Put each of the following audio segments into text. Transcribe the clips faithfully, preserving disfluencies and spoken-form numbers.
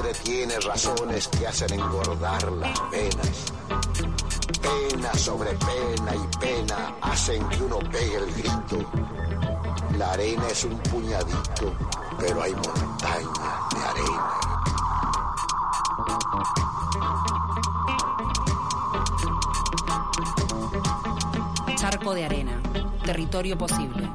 madre tiene razones que hacen engordar las penas. Pena sobre pena y pena hacen que uno pegue el grito. La arena es un puñadito, pero hay montañas de arena. Charco de arena, territorio posible.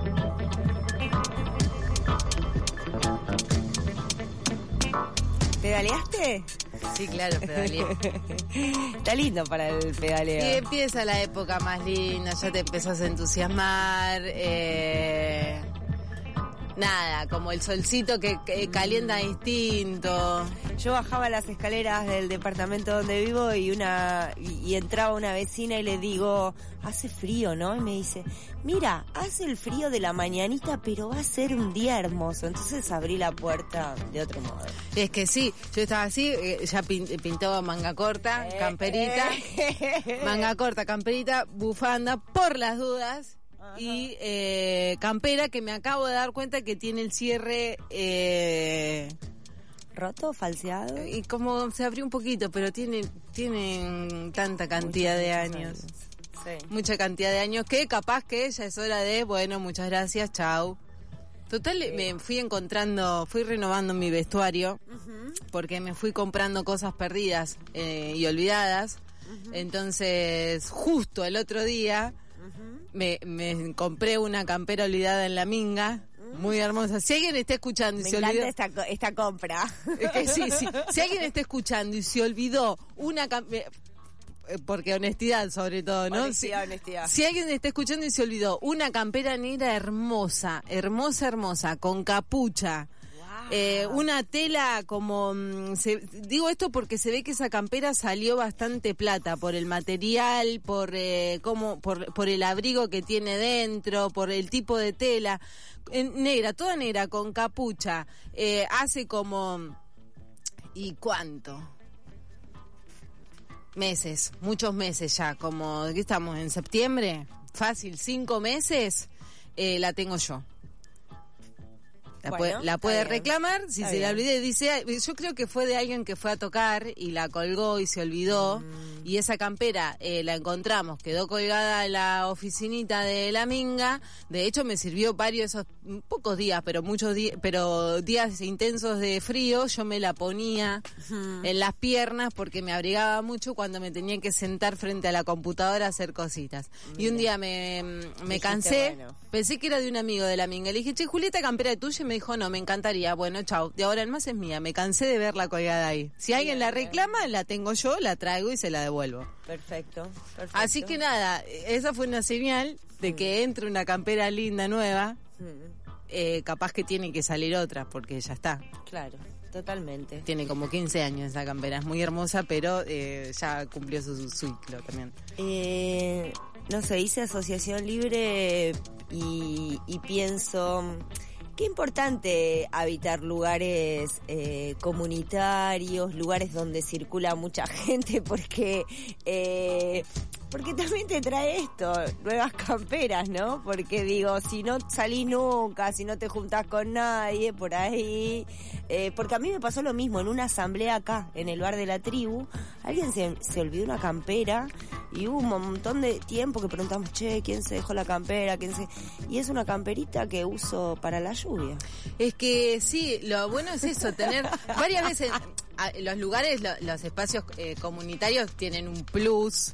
¿Pedaleaste? Sí, claro, pedaleé. Está lindo para el pedaleo. Y empieza la época más linda, ya te empezás a entusiasmar. Eh, nada, como el solcito que, que calienta distinto. Yo bajaba las escaleras del departamento donde vivo y una y, y entraba una vecina y le digo, hace frío, ¿no? Y me dice, mira, hace el frío de la mañanita, pero va a ser un día hermoso. Entonces abrí la puerta de otro modo. Es que sí, yo estaba así, ya pintaba manga corta, eh, camperita, eh. manga corta, camperita, bufanda, por las dudas. Ajá. Y eh, campera que me acabo de dar cuenta que tiene el cierre... Eh, ¿Roto? ¿Falseado? Y como se abrió un poquito, pero tiene, tienen tanta cantidad muchos, de años. años. Sí. Mucha cantidad de años que capaz que ya es hora de, bueno, muchas gracias, chau. Total, sí. Me fui encontrando, fui renovando mi vestuario, uh-huh. porque me fui comprando cosas perdidas eh, y olvidadas. Uh-huh. Entonces, justo el otro día, uh-huh. me, me compré una campera olvidada en la Minga. Muy hermosa. Si alguien está escuchando y Me se olvidó... Me encanta esta, esta compra. Es que sí, sí. Si alguien está escuchando y se olvidó una campera... Porque honestidad sobre todo, ¿no? Honestidad, si, honestidad. Si alguien está escuchando y se olvidó una campera negra hermosa, hermosa, hermosa, con capucha... Eh, una tela como se, digo esto porque se ve que esa campera salió bastante plata por el material, por eh, como por, por el abrigo que tiene dentro, por el tipo de tela, en, negra, toda negra con capucha, eh, hace como ¿y cuánto? Meses, muchos meses ya, como ¿qué estamos? ¿En septiembre? Fácil, cinco meses, eh, la tengo yo. La, bueno, puede, la puede reclamar, si está se bien. La olvidé, dice, yo creo que fue de alguien que fue a tocar y la colgó y se olvidó, mm. y esa campera eh, la encontramos, quedó colgada en la oficinita de la Minga, de hecho me sirvió varios, esos pocos días, pero muchos días, pero días intensos de frío, yo me la ponía mm. en las piernas porque me abrigaba mucho cuando me tenía que sentar frente a la computadora a hacer cositas. Mira. Y un día me, me cansé, bueno. Pensé que era de un amigo de la Minga, le dije, che, Julieta, campera de tuya, y me dijo, no, me encantaría, bueno, chau, de ahora en más es mía, me cansé de verla colgada ahí. Si bien, alguien la reclama, bien. La tengo yo, la traigo y se la devuelvo. Perfecto, perfecto. Así que nada, esa fue una señal de que entre una campera linda nueva, eh, capaz que tiene que salir otra, porque ya está. Claro, totalmente. Tiene como quince años esa campera, es muy hermosa, pero eh, ya cumplió su, su ciclo también. Eh, no sé, hice asociación libre y, y pienso... Qué importante habitar lugares eh, comunitarios, lugares donde circula mucha gente, porque eh, porque también te trae esto, nuevas camperas, ¿no? Porque digo, si no salís nunca, si no te juntás con nadie por ahí, eh, porque a mí me pasó lo mismo en una asamblea acá, en el bar de la tribu, alguien se, se olvidó una campera y hubo un montón de tiempo que preguntamos, che, ¿quién se dejó la campera? ¿Quién se...? Y es una camperita que uso para la lluvia. Es que sí, lo bueno es eso, tener varias veces, los lugares, los espacios eh, comunitarios tienen un plus.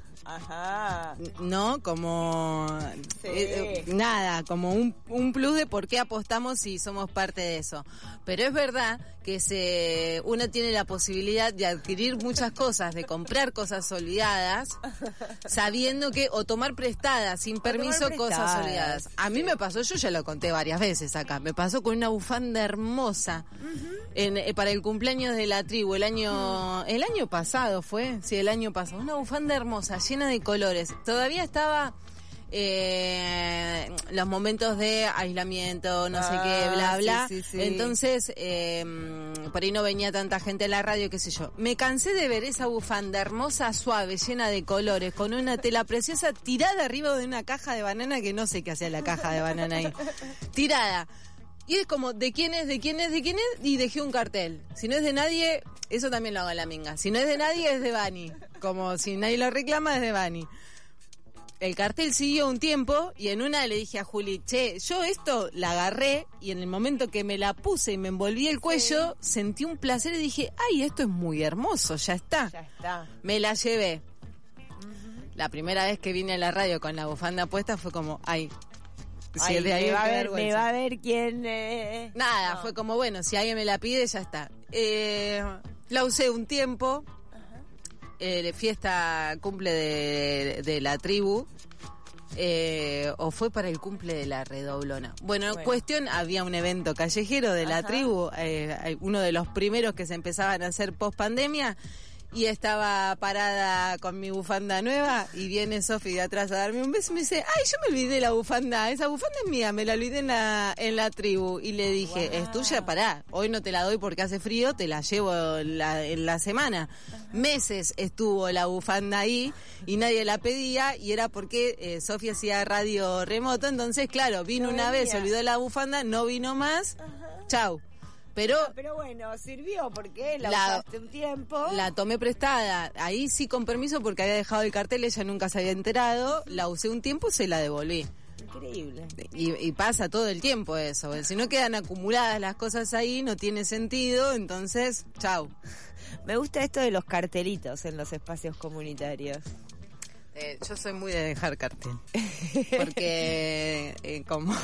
Ajá. ¿No? Como sí. eh, nada, como un, un plus de por qué apostamos si somos parte de eso. Pero es verdad que se uno tiene la posibilidad de adquirir muchas cosas, de comprar cosas olvidadas, sabiendo que, o tomar prestadas, sin permiso, cosas olvidadas. A mí sí. me pasó, yo ya lo conté varias veces acá, me pasó con una bufanda hermosa uh-huh. en, eh, para el cumpleaños de la tribu, el año, uh-huh. el año pasado fue, sí, el año pasado, una bufanda hermosa, llena de colores. Todavía estaba eh, los momentos de aislamiento, no ah, sé qué, bla, bla. Sí, sí, sí. Entonces, eh, por ahí no venía tanta gente a la radio, qué sé yo. Me cansé de ver esa bufanda hermosa, suave, llena de colores, con una tela preciosa, tirada arriba de una caja de banana, que no sé qué hacía la caja de banana ahí. Tirada. Y es como, ¿de quién es, de quién es, de quién es? Y dejé un cartel. Si no es de nadie, eso también lo hago en la minga. Si no es de nadie, es de Bani. Como si nadie lo reclama, es de Bani. El cartel siguió un tiempo y en una le dije a Juli, che, yo esto la agarré y en el momento que me la puse y me envolví el cuello, sí. sentí un placer y dije, ay, esto es muy hermoso, ya está. Ya está. Me la llevé. Uh-huh. La primera vez que vine a la radio con la bufanda puesta fue como, ay, si es de ahí me, va a ver, me va a ver quién... Eh... Nada, no. fue como, bueno, si alguien me la pide, ya está. Eh, la usé un tiempo. Eh, fiesta cumple de, de la tribu eh, o fue para el cumple de la redoblona. Bueno, bueno. cuestión, había un evento callejero de la Ajá. tribu, eh, uno de los primeros que se empezaban a hacer post pandemia, y estaba parada con mi bufanda nueva y viene Sofi de atrás a darme un beso y me dice, ay, yo me olvidé la bufanda, esa bufanda es mía, me la olvidé en la, en la tribu. Y le dije, wow. es tuya, pará, hoy no te la doy porque hace frío, te la llevo la, en la semana. Ajá. Meses estuvo la bufanda ahí y nadie la pedía y era porque eh, Sofi hacía radio remoto, entonces claro, vino no una venía. vez, se olvidó la bufanda, no vino más, Ajá. chau. Pero, no, pero bueno, sirvió porque la, la usaste un tiempo. La tomé prestada, ahí sí con permiso porque había dejado el cartel, ella nunca se había enterado, la usé un tiempo y se la devolví. Increíble. Y, y pasa todo el tiempo eso, si no quedan acumuladas las cosas ahí, no tiene sentido, entonces, chau. Me gusta esto de los cartelitos en los espacios comunitarios. Eh, yo soy muy de dejar cartel. Porque, eh, como...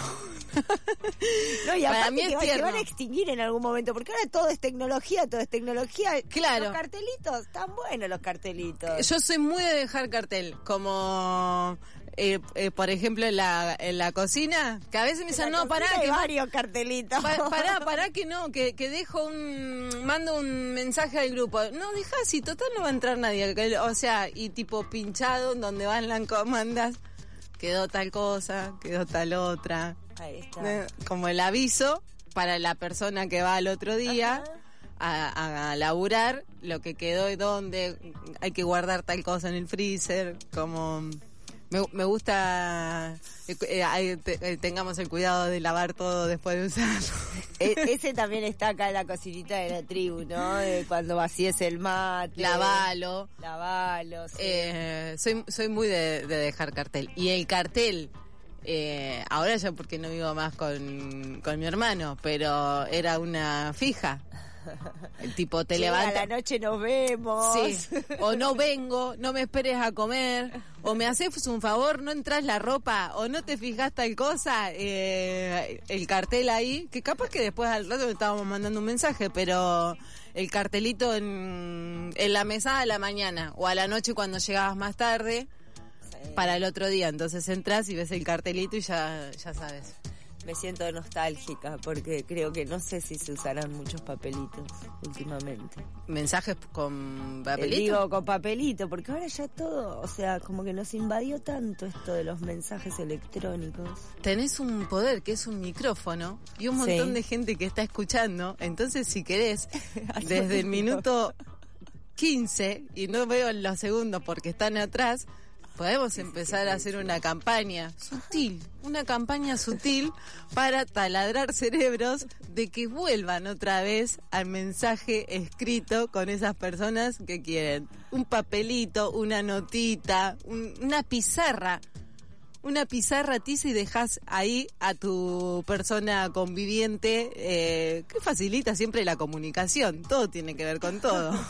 no, y para mí es que se van a extinguir en algún momento, porque ahora todo es tecnología, todo es tecnología. Claro. Los cartelitos, están buenos los cartelitos. Yo soy muy de dejar cartel, como... Eh, eh, por ejemplo, en la, en la cocina, que a veces me dicen, no, pará, hay que varios cartelitos. Pa, pará, pará que no, que, que dejo un, mando un mensaje al grupo. No, dejá así, total no va a entrar nadie. O sea, y tipo pinchado, donde van las comandas, quedó tal cosa, quedó tal otra. Ahí está. Como el aviso para la persona que va al otro día. A, a, a laburar lo que quedó y dónde hay que guardar tal cosa en el freezer, como... Me, me gusta eh, eh, te, eh, tengamos el cuidado de lavar todo después de usarlo. E- ese también está acá en la cocinita de la tribu, ¿no? De cuando vacíes el mate. Lavalo. Lavalo, sí. Eh, soy, soy muy de, de dejar cartel. Y el cartel, eh, ahora ya porque no vivo más con, con mi hermano, pero era una fija. El tipo te levanta. A la noche nos vemos. Sí. O no vengo, no me esperes a comer. O me haces un favor, no entras la ropa. O no te fijas tal cosa. Eh, el cartel ahí, que capaz que después al rato le estábamos mandando un mensaje, pero el cartelito en, en la mesada a la mañana o a la noche cuando llegabas más tarde, sí. Para el otro día. Entonces entras y ves el cartelito y ya, ya sabes. Me siento nostálgica porque creo que no sé si se usarán muchos papelitos últimamente. ¿Mensajes con papelito? Eh, digo, con papelito, porque ahora ya todo, o sea, como que nos invadió tanto esto de los mensajes electrónicos. Tenés un poder que es un micrófono y un montón sí. de gente que está escuchando, entonces si querés, desde el minuto quince, y no veo los segundos porque están atrás, podemos empezar a hacer una campaña sutil, una campaña sutil para taladrar cerebros de que vuelvan otra vez al mensaje escrito con esas personas que quieren. Un papelito, una notita, un, una pizarra, una pizarra tiza y dejás ahí a tu persona conviviente, eh, que facilita siempre la comunicación. Todo tiene que ver con todo.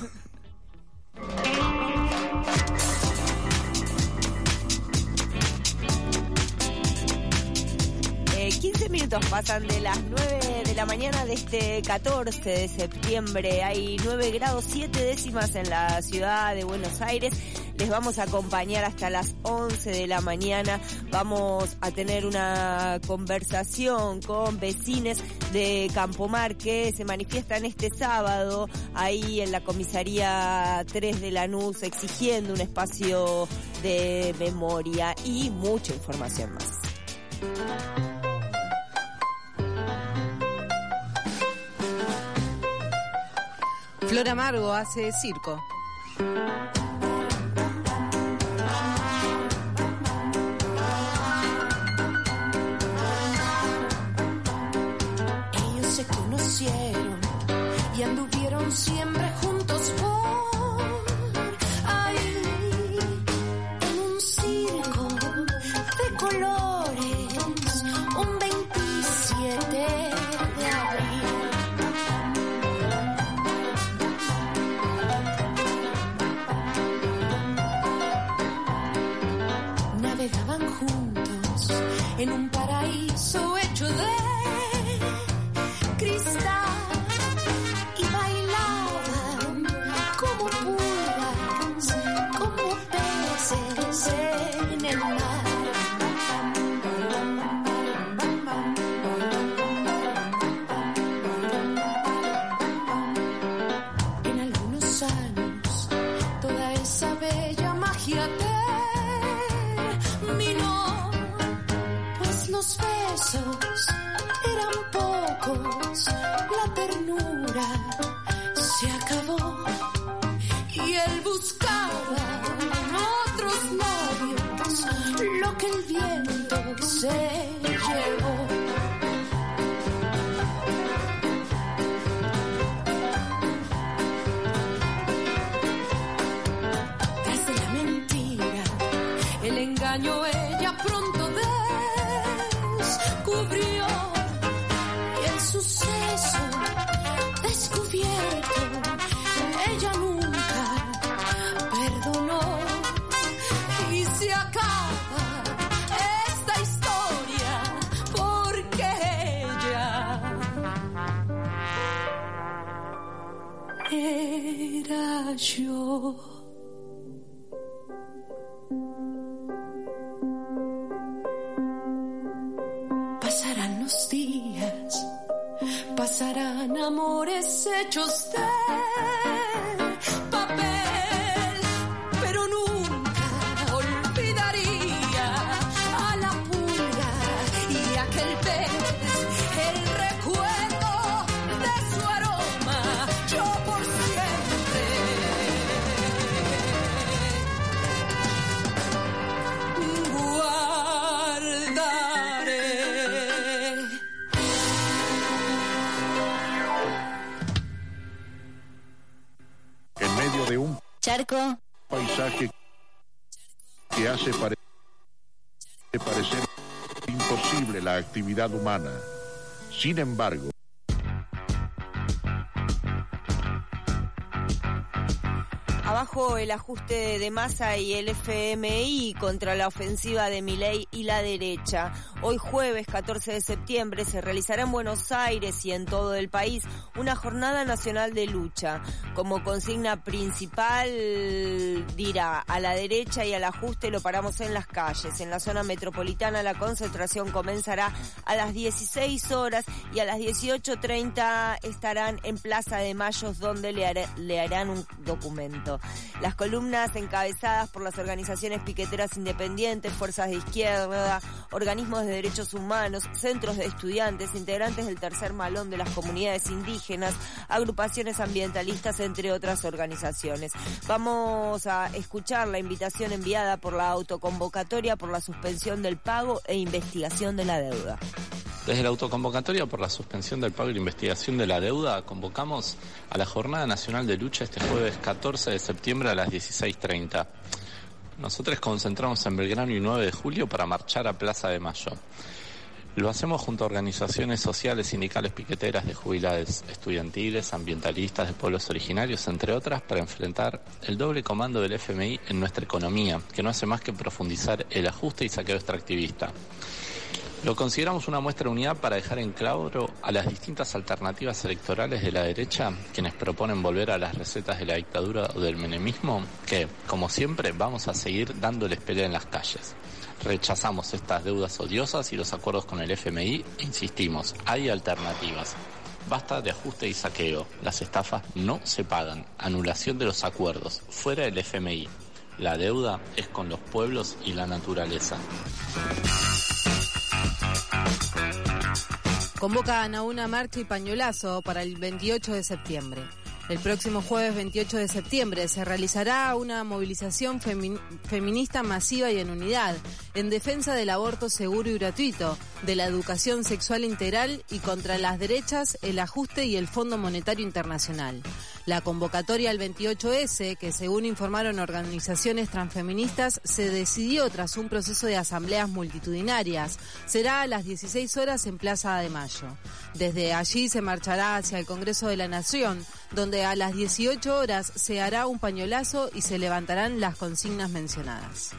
quince minutos pasan de las nueve de la mañana de este catorce de septiembre. Hay nueve grados siete décimas en la ciudad de Buenos Aires. Les vamos a acompañar hasta las once de la mañana. Vamos a tener una conversación con vecines de Campomar que se manifiestan este sábado ahí en la comisaría tres de Lanús exigiendo un espacio de memoria y mucha información más. Flor Amargo hace circo. y anduvieron siempre juntos por ahí, en un circo de colores, un veintisiete de abril. Navegaban juntos en un paraíso hecho de cristal y bailaban como pulgas, como peces en el mar. En algunos años toda esa bella magia terminó, pues los besos eran pocos, la ternura se acabó y él buscaba en otros labios lo que el viento se llevó. Tras de la mentira, el engaño ella pronto descubrió, y el suceso descubierto ella nunca perdonó. Y se acaba esta historia porque ella era yo. Pasarán los días, pasarán amores hechos de papel, pero nunca olvidaría a la pulga y aquel pez, el recuerdo de su aroma, yo por siempre guardaré. En medio de un Charco. paisaje que hace pare- parecer imposible la actividad humana. Sin embargo, Abajo el ajuste de Massa y el F M I contra la ofensiva de Milei y la derecha. Hoy jueves catorce de septiembre se realizará en Buenos Aires y en todo el país una jornada nacional de lucha. Como consigna principal dirá: a la derecha y al ajuste lo paramos en las calles. En la zona metropolitana la concentración comenzará a las dieciséis horas y a las dieciocho treinta estarán en Plaza de Mayo, donde le, haré, le harán un documento. Las columnas encabezadas por las organizaciones piqueteras independientes, fuerzas de izquierda, organismos de derechos humanos, centros de estudiantes, integrantes del tercer malón de las comunidades indígenas, agrupaciones ambientalistas, entre otras organizaciones. Vamos a escuchar la invitación enviada por la autoconvocatoria por la suspensión del pago e investigación de la deuda. Desde la autoconvocatoria por la suspensión del pago y la investigación de la deuda, convocamos a la Jornada Nacional de Lucha este jueves catorce de septiembre a las dieciséis treinta. Nosotros concentramos en Belgrano y nueve de julio para marchar a Plaza de Mayo. Lo hacemos junto a organizaciones sociales, sindicales, piqueteras, de jubilados, estudiantiles, ambientalistas, de pueblos originarios, entre otras, para enfrentar el doble comando del F M I en nuestra economía, que no hace más que profundizar el ajuste y saqueo extractivista. Lo consideramos una muestra de unidad para dejar en claro a las distintas alternativas electorales de la derecha, quienes proponen volver a las recetas de la dictadura o del menemismo, que, como siempre, vamos a seguir dándoles pelea en las calles. Rechazamos estas deudas odiosas y los acuerdos con el F M I e insistimos, hay alternativas. Basta de ajuste y saqueo, las estafas no se pagan, anulación de los acuerdos, fuera del F M I. La deuda es con los pueblos y la naturaleza. Convocan a una marcha y pañuelazo para el veintiocho de septiembre. El próximo jueves veintiocho de septiembre se realizará una movilización femi- feminista masiva y en unidad, en defensa del aborto seguro y gratuito, de la educación sexual integral y contra las derechas, el ajuste y el Fondo Monetario Internacional. La convocatoria al veintiocho ese, que según informaron organizaciones transfeministas, se decidió tras un proceso de asambleas multitudinarias. Será a las dieciséis horas en Plaza de Mayo. Desde allí se marchará hacia el Congreso de la Nación, donde a las dieciocho horas se hará un pañuelazo y se levantarán las consignas mencionadas.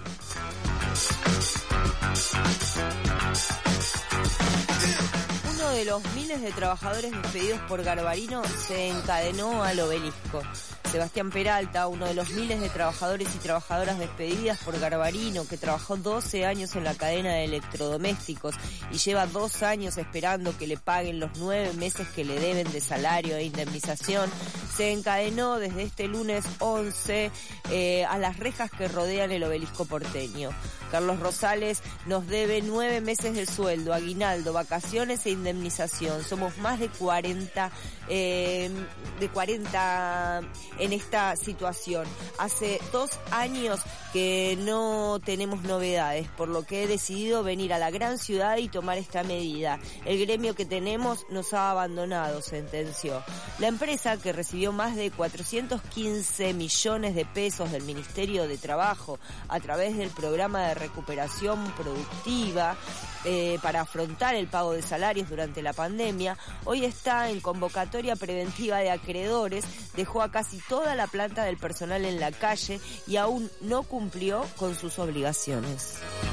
Uno de los miles de trabajadores despedidos por Garbarino se encadenó al obelisco. Sebastián Peralta, uno de los miles de trabajadores y trabajadoras despedidas por Garbarino, que trabajó doce años en la cadena de electrodomésticos y lleva dos años esperando que le paguen los nueve meses que le deben de salario e indemnización, se encadenó desde este lunes once eh, a las rejas que rodean el obelisco porteño. Carlos Rosales nos debe nueve meses de sueldo, aguinaldo, vacaciones e indemnización. Somos más de cuarenta, eh, de cuarenta en esta situación. Hace dos años que no tenemos novedades, por lo que he decidido venir a la gran ciudad y tomar esta medida. El gremio que tenemos nos ha abandonado, sentenció. La empresa, que recibió más de cuatrocientos quince millones de pesos del Ministerio de Trabajo a través del programa de recuperación productiva eh, para afrontar el pago de salarios durante la pandemia, hoy está en convocatoria preventiva de acreedores, dejó a casi toda la planta del personal en la calle y aún no cumplió con sus obligaciones.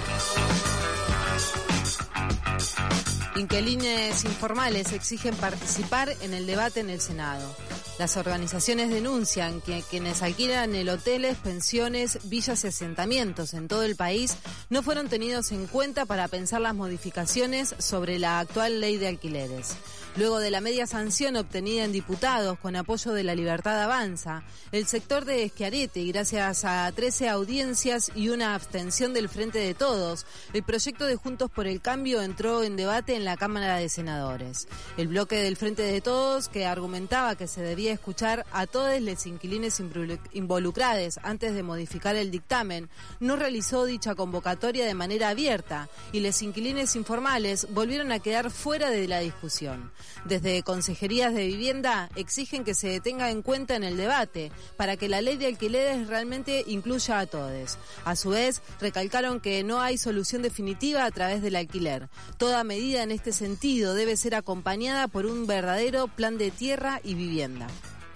Inquilines informales exigen participar en el debate en el Senado. Las organizaciones denuncian que quienes alquilan el hoteles, pensiones, villas y asentamientos en todo el país no fueron tenidos en cuenta para pensar las modificaciones sobre la actual ley de alquileres. Luego de la media sanción obtenida en diputados con apoyo de La Libertad Avanza, el sector de Schiaretti, gracias a trece audiencias y una abstención del Frente de Todos, el proyecto de Juntos por el Cambio entró en debate en la Cámara de Senadores. El bloque del Frente de Todos, que argumentaba que se debía escuchar a todos los inquilines involucrados antes de modificar el dictamen, no realizó dicha convocatoria de manera abierta y los inquilines informales volvieron a quedar fuera de la discusión. Desde Consejerías de Vivienda exigen que se tenga en cuenta en el debate para que la ley de alquileres realmente incluya a todos. A su vez, recalcaron que no hay solución definitiva a través del alquiler. Toda medida en este sentido debe ser acompañada por un verdadero plan de tierra y vivienda.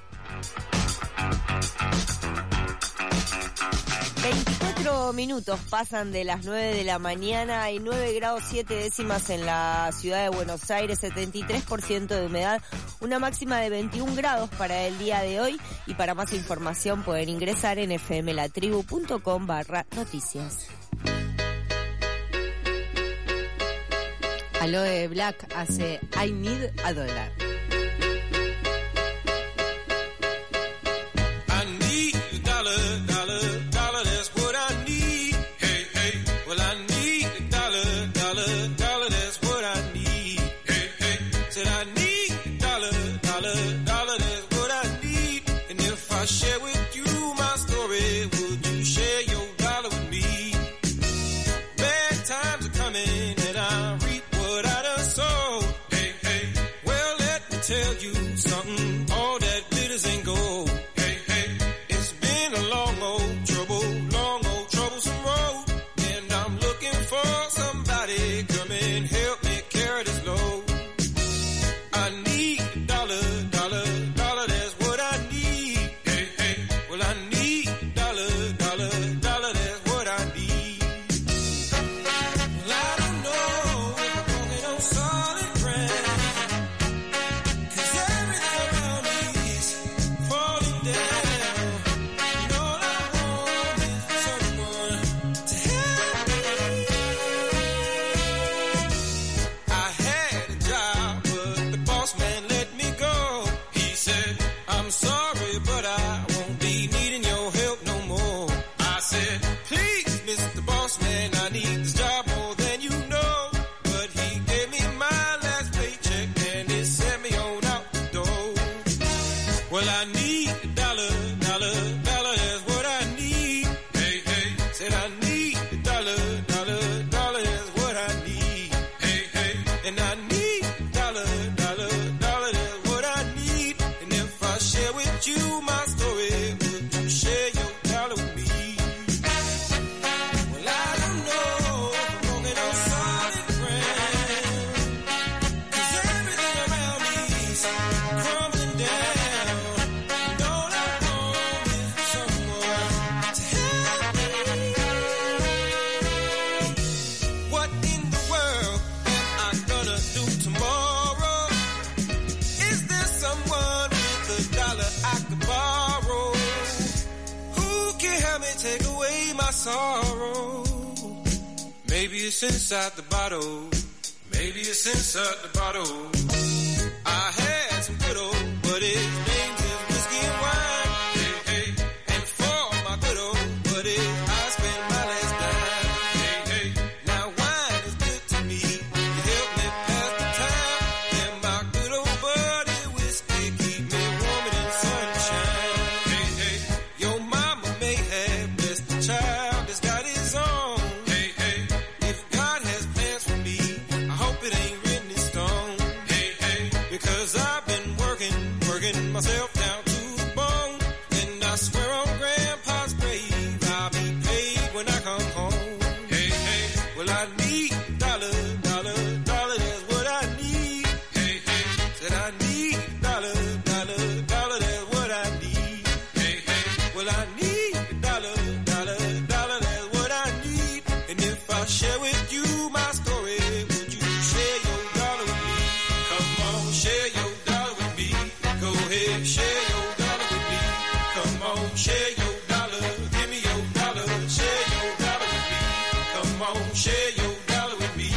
veinticuatro minutos pasan de las nueve de la mañana, hay nueve grados siete décimas en la ciudad de Buenos Aires, setenta y tres por ciento de humedad, una máxima de veintiún grados para el día de hoy, y para más información pueden ingresar en fmlatribu.com barra noticias. Aloe Black hace I Need a Dollar. Maybe it's inside the bottle. Maybe it's inside the bottle. I had some good old, but his name is whiskey and wine. Hey, hey, and for my good old buddy, I spent my last dime. Hey, hey, now wine is good to me. You help me pass the time. And my good old buddy, whiskey keep me warm in the sunshine. Hey, hey, your mama may have blessed the child that's got his own. Hey, hey, if God has plans for me, I hope it ain't written in stone. Hey, hey, because I've been working, working myself down to the bone. And I swear on Grandpa's grave, I'll be paid when I come home. Hey, hey, well I need a dollar, dollar, dollar, that's what I need. Hey, hey, said I need a dollar, dollar, dollar, that's what I need. Hey, hey, well I need a dollar, dollar, dollar, that's what I need. And if I share with you my story, would you share your dollar with me? Come on, share your dollar with me. Go ahead, share your dollar with me. Come on, share your dollar. Give me your dollar. Share your dollar with me. Come on, share your dollar with me.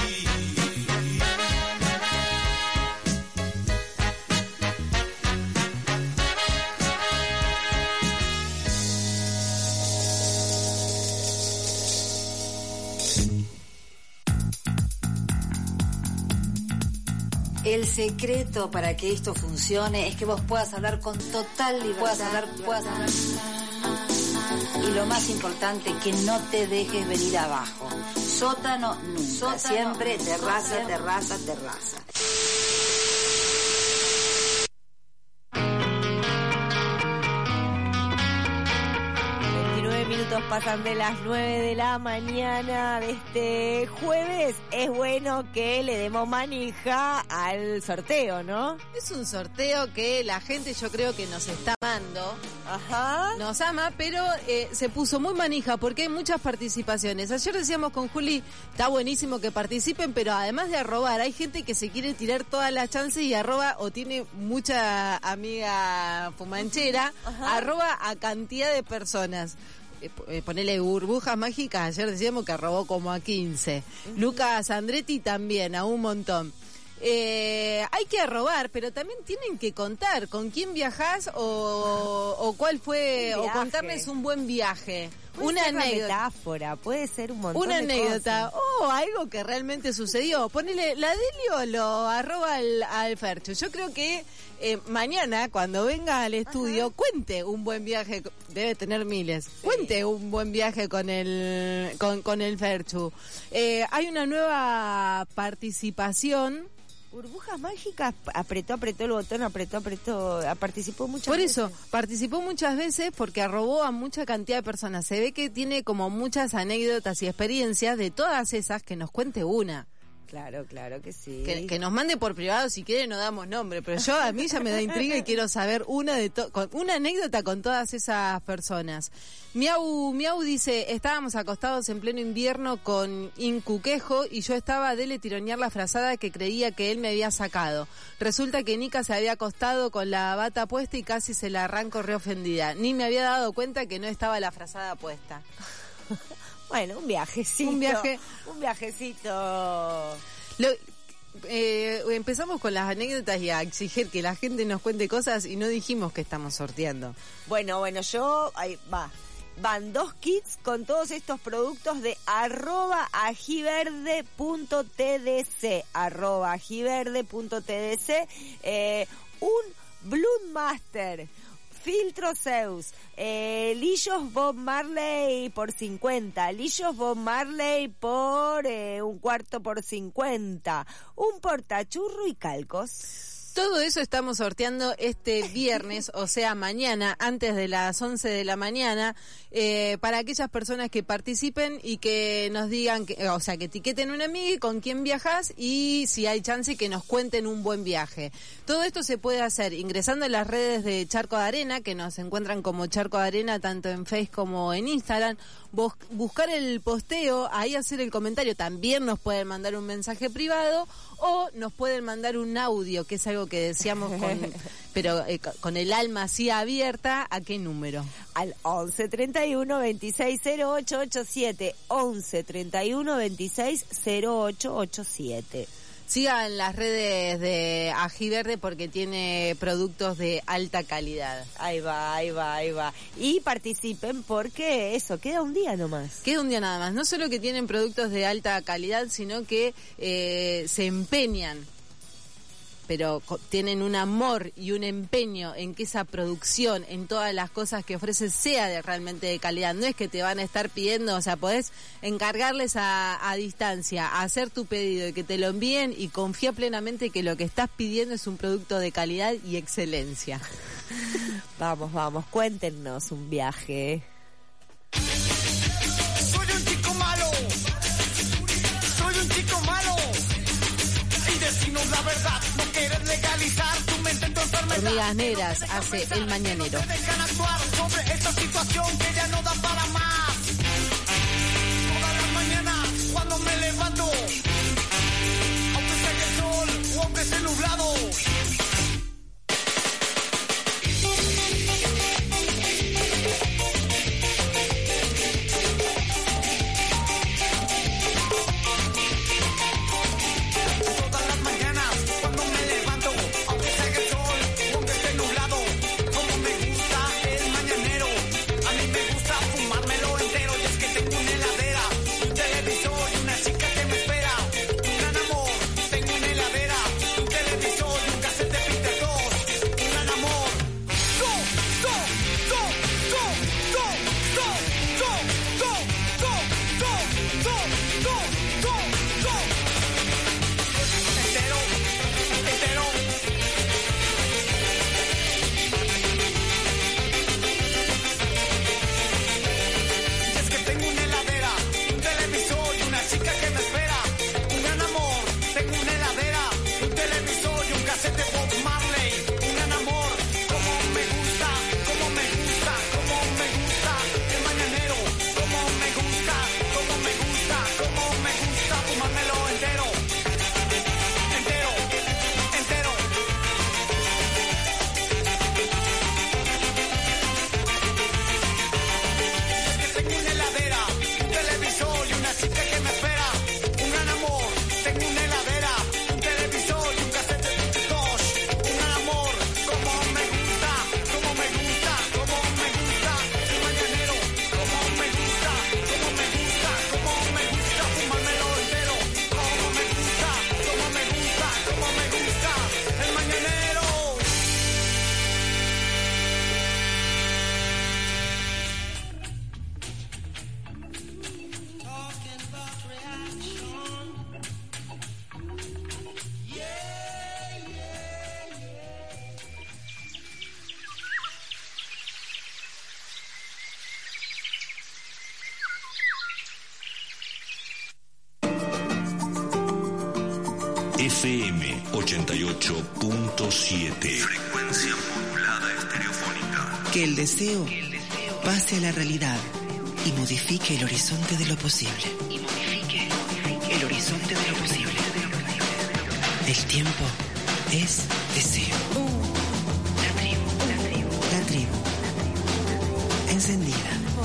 El secreto para que esto funcione es que vos puedas hablar con total libertad. Puedas hablar, puedas hablar. Y lo más importante, que no te dejes venir abajo. Sótano nunca. Sótano, siempre terraza, nunca. terraza, terraza. veintinueve minutos pasan de las nueve de la mañana de este jueves. Es bueno que le demos manija al sorteo, ¿no? Es un sorteo que la gente, yo creo que nos está amando. Ajá. Nos ama, pero eh, se puso muy manija porque hay muchas participaciones. Ayer decíamos con Juli, está buenísimo que participen, pero además de arrobar, hay gente que se quiere tirar todas las chances y arroba, o tiene mucha amiga fumanchera, Ajá. arroba a cantidad de personas. Eh, ponele burbujas mágicas, ayer decíamos que robó como a quince. Uh-huh. Lucas Andretti también, a un montón. Eh, hay que arrobar, pero también tienen que contar con quién viajás o, o cuál fue, o contarles un buen viaje. Puede una ser anécdota. Una metáfora, puede ser un montón una de anécdota cosas. o algo que realmente sucedió. Ponele, la Delio lo arroba al, al Fercho. Yo creo que eh, mañana, cuando venga al estudio, Ajá. cuente un buen viaje, debe tener miles, sí. cuente un buen viaje con el, con, con el Ferchu. Eh, hay una nueva participación. Burbujas mágicas, apretó, apretó el botón, apretó, apretó, participó muchas Por veces. Por eso, participó muchas veces porque arrobó a mucha cantidad de personas. Se ve que tiene como muchas anécdotas y experiencias, de todas esas que nos cuente una. Claro, claro que sí. Que, que nos mande por privado, si quiere no damos nombre, pero yo a mí ya me da intriga y quiero saber una de to- con, una anécdota con todas esas personas. Miau, Miau dice, estábamos acostados en pleno invierno con Incuquejo y yo estaba dele tironear la frazada que creía que él me había sacado. Resulta que Nica se había acostado con la bata puesta y casi se la arrancó re ofendida. Ni me había dado cuenta que no estaba la frazada puesta. Bueno, un viajecito. Un viaje. Un viajecito. Lo, eh, empezamos con las anécdotas y a exigir que la gente nos cuente cosas y no dijimos que estamos sorteando. Bueno, bueno, yo... Ahí va. Van dos kits con todos estos productos de arroba ajiverde punto t d c. Arroba ajiverde punto t d c. Eh, un Bloodmaster. Filtro Zeus, eh, Lillos Bob Marley por cincuenta, Lillos Bob Marley por eh, un cuarto por cincuenta, un portachurro y calcos. Todo eso estamos sorteando este viernes, o sea, mañana, antes de las once de la mañana, eh, para aquellas personas que participen y que nos digan, que, o sea, que etiqueten un amigo con quién viajas y si hay chance que nos cuenten un buen viaje. Todo esto se puede hacer ingresando en las redes de Charco de Arena, que nos encuentran como Charco de Arena tanto en Facebook como en Instagram, Bus- buscar el posteo, ahí hacer el comentario. También nos pueden mandar un mensaje privado o nos pueden mandar un audio, que es algo que decíamos con, pero eh, con el alma así abierta. ¿A qué número? Al once treinta y uno veintiséis cero ocho ochenta y siete. once treinta y uno veintiséis cero ocho ochenta y siete. Sigan las redes de Ajiverde porque tiene productos de alta calidad. Ahí va, ahí va, ahí va. Y participen porque eso, queda un día nomás. Queda un día nada más. No solo que tienen productos de alta calidad, sino que eh, se empeñan, pero co- tienen un amor y un empeño en que esa producción, en todas las cosas que ofrecen, sea de realmente de calidad. No es que te van a estar pidiendo, o sea, podés encargarles a, a distancia, a hacer tu pedido y que te lo envíen, y confía plenamente que lo que estás pidiendo es un producto de calidad y excelencia. Vamos, vamos, cuéntenos un viaje. Soy un chico malo, soy un chico malo, y decimos la verdad, no quieres legalizar tu mente en tu enfermedad. Hormigas Negras hace El Mañanero. No te dejan actuar sobre esta situación que ya no da para más. Todas las mañanas cuando me levanto, aunque sea el sol o aunque esté nublado, F M ochenta y ocho punto siete. Frecuencia modulada estereofónica. Que el deseo pase a la realidad y modifique el horizonte de lo posible. Y modifique el horizonte de lo posible. El tiempo es deseo. La tribu, la tribu, la tribu. Encendida.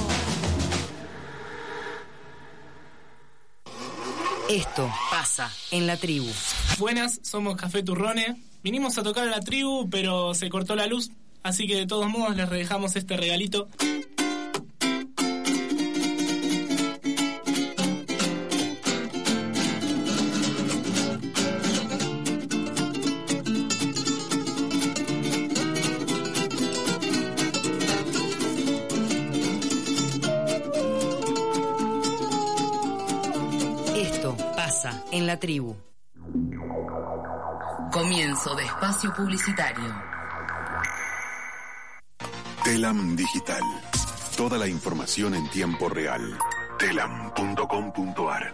Esto pasa en la tribu. Buenas, somos Café Turrone. Vinimos a tocar a la tribu, pero se cortó la luz, así que de todos modos les dejamos este regalito. En la tribu. Comienzo de espacio publicitario. Telam Digital. Toda la información en tiempo real. telam punto com punto a r.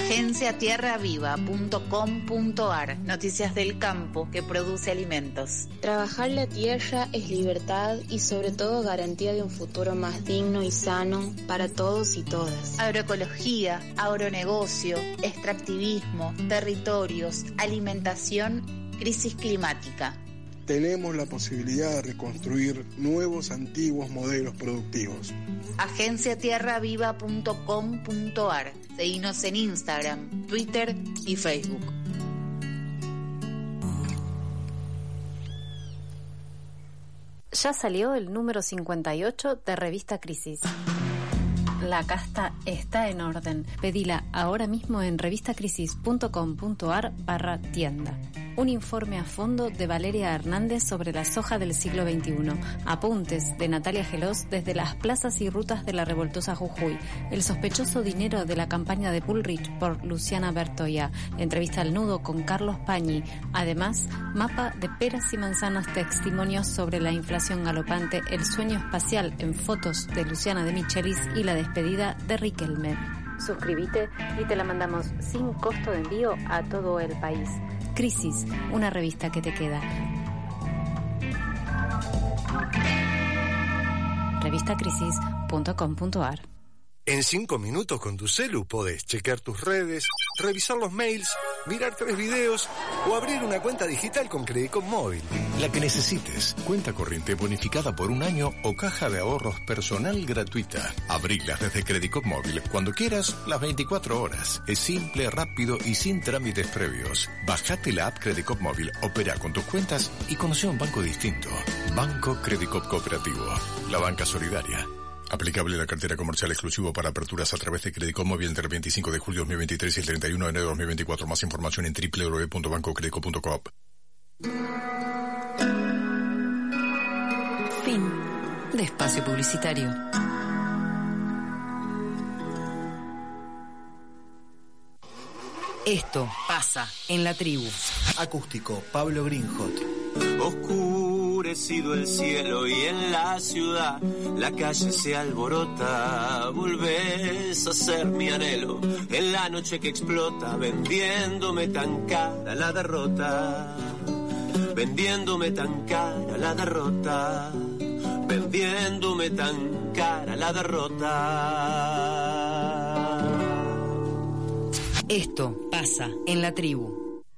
agencia tierra viva punto com punto ar. Noticias del campo que produce alimentos. Trabajar la tierra es libertad y sobre todo garantía de un futuro más digno y sano para todos y todas. Agroecología, agronegocio, extractivismo, territorios, alimentación, crisis climática. Tenemos la posibilidad de reconstruir nuevos, antiguos modelos productivos. agencia tierra viva punto com punto ar. Seguinos en Instagram, Twitter y Facebook. Ya salió el número cincuenta y ocho de Revista Crisis. La casta está en orden. Pedila ahora mismo en revistacrisis punto com punto ar barra tienda. Un informe a fondo de Valeria Hernández sobre la soja del siglo veintiuno. Apuntes de Natalia Gelós desde las plazas y rutas de la revoltosa Jujuy. El sospechoso dinero de la campaña de Bullrich por Luciana Bertoya. Entrevista al nudo con Carlos Pañi. Además, mapa de peras y manzanas, testimonios sobre la inflación galopante, el sueño espacial en fotos de Luciana de Michelis y la despedida de Riquelme. Suscríbete y te la mandamos sin costo de envío a todo el país. Crisis, una revista que te queda. revistacrisis punto com punto ar. En cinco minutos con tu celu podés chequear tus redes, revisar los mails, mirar tres videos o abrir una cuenta digital con Credicop Móvil. La que necesites. Cuenta corriente bonificada por un año o caja de ahorros personal gratuita. Abrilas desde Credicop Móvil cuando quieras, las veinticuatro horas. Es simple, rápido y sin trámites previos. Bajate la app Credicop Móvil, opera con tus cuentas y conoce un banco distinto. Banco Credicop Cooperativo. La banca solidaria. Aplicable la cartera comercial exclusivo para aperturas a través de Credicop Móvil entre el veinticinco de julio de dos mil veintitrés y el treinta y uno de enero de dos mil veinticuatro. Más información en doble u doble u doble u punto banco credicop punto coop. Fin de espacio publicitario. Esto pasa en la tribu. Acústico, Pablo Greenhot. Oscurecido el cielo y en la ciudad la calle se alborota. Volvés a ser mi anhelo en la noche que explota, vendiéndome tan cara la derrota. Vendiéndome tan cara la derrota. Vendiéndome tan cara la derrota. Esto pasa en la tribu.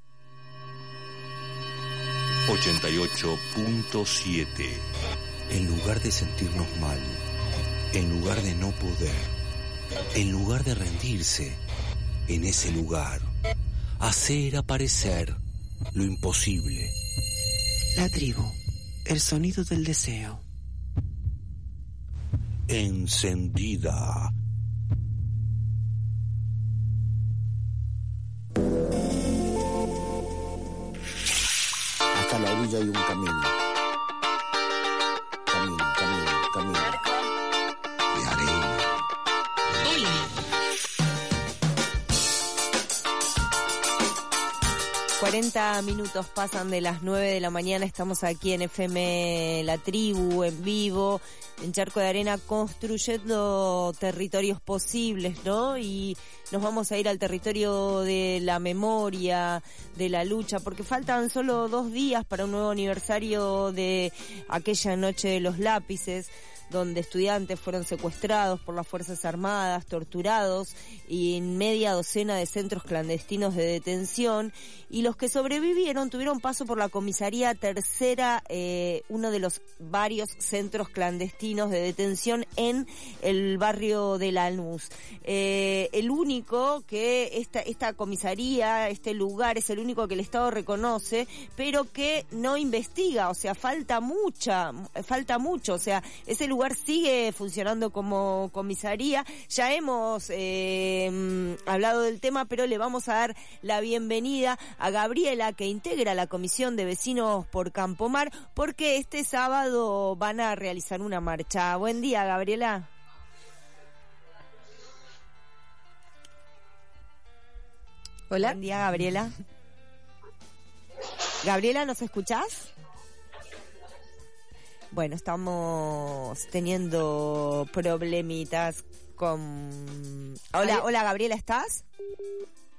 ochenta y ocho punto siete. En lugar de sentirnos mal, en lugar de no poder, en lugar de rendirse, en ese lugar, hacer aparecer lo imposible. La tribu, el sonido del deseo. Encendida. Hasta la orilla hay un camino. Camino, camino, camino. De arena. Hola. cuarenta minutos pasan de las nueve de la mañana. Estamos aquí en F M La Tribu, en vivo, en Charco de Arena, construyendo territorios posibles, ¿no? Y nos vamos a ir al territorio de la memoria, de la lucha, porque faltan solo dos días para un nuevo aniversario de aquella noche de los lápices, donde estudiantes fueron secuestrados por las Fuerzas Armadas, torturados, y en media docena de centros clandestinos de detención, y los que sobrevivieron tuvieron paso por la comisaría tercera, eh, uno de los varios centros clandestinos de detención en el barrio de Lanús. Eh, el único que esta, esta comisaría, este lugar, es el único que el Estado reconoce, pero que no investiga, o sea, falta mucha, falta mucho, o sea, ese lugar sigue funcionando como comisaría. Ya hemos eh, hablado del tema, pero le vamos a dar la bienvenida a Gabriela, que integra la Comisión de Vecinos por Campomar, porque este sábado van a realizar una marcha. Buen día, Gabriela. Hola. Buen día, Gabriela. Gabriela, ¿nos escuchás? Bueno, estamos teniendo problemitas con... Hola, hola, Gabriela, ¿estás?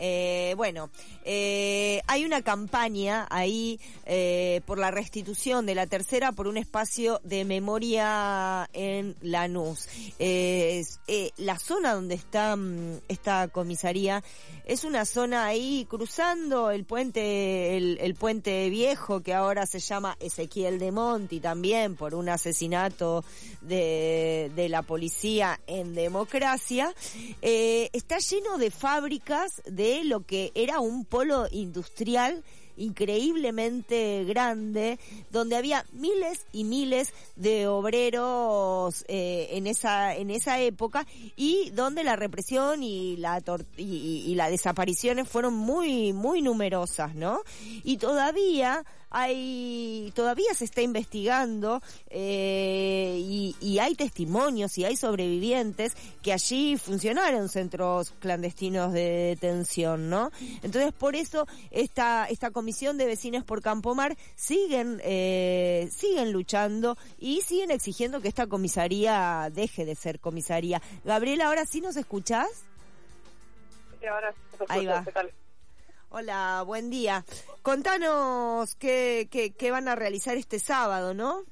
Eh, bueno, eh, hay una campaña ahí eh, por la restitución de la tercera por un espacio de memoria en Lanús. Eh, eh, la zona donde está um, esta comisaría es una zona ahí cruzando el puente, el, el puente viejo que ahora se llama Ezequiel de Monti también por un asesinato de, de la policía en democracia. Eh, está lleno de fábricas de lo que era un polo industrial increíblemente grande, donde había miles y miles de obreros eh, en esa en esa época, y donde la represión y la tor- y, y las desapariciones fueron muy muy numerosas, ¿no? Y todavía hay todavía se está investigando eh, y, y hay testimonios y hay sobrevivientes que allí funcionaron centros clandestinos de detención, ¿no? Entonces, por eso esta esta comisión de vecinos por Campomar siguen eh, siguen luchando y siguen exigiendo que esta comisaría deje de ser comisaría. Gabriela, ¿ahora sí nos escuchás? Sí, ahora sí nos escucho. Ahí va. ¿Qué tal? Hola, buen día. Contanos qué, qué, qué van a realizar este sábado, ¿no?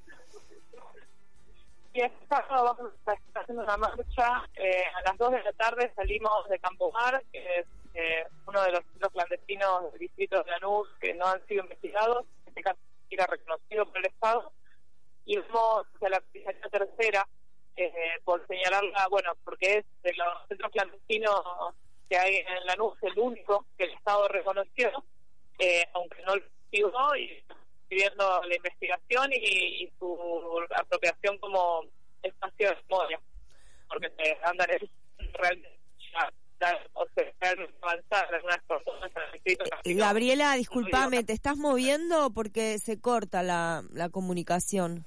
Y este sábado vamos a estar haciendo una marcha. Eh, a las dos de la tarde salimos de Campomar, que es eh, uno de los centros clandestinos del distrito de Lanús que no han sido investigados, en este caso era reconocido por el Estado, y vamos hacia la comisaría tercera eh, por señalarla, bueno, porque es de los centros clandestinos que hay en Lanús el único que el Estado reconoció, eh, aunque no lo investigó, y pidiendo la investigación y, y su apropiación como espacio de memoria, porque se andan realmente o sea, avanzar algunas personas en el distrito. Eh, Gabriela, discúlpame, ¿te estás moviendo? Porque se corta la, la comunicación.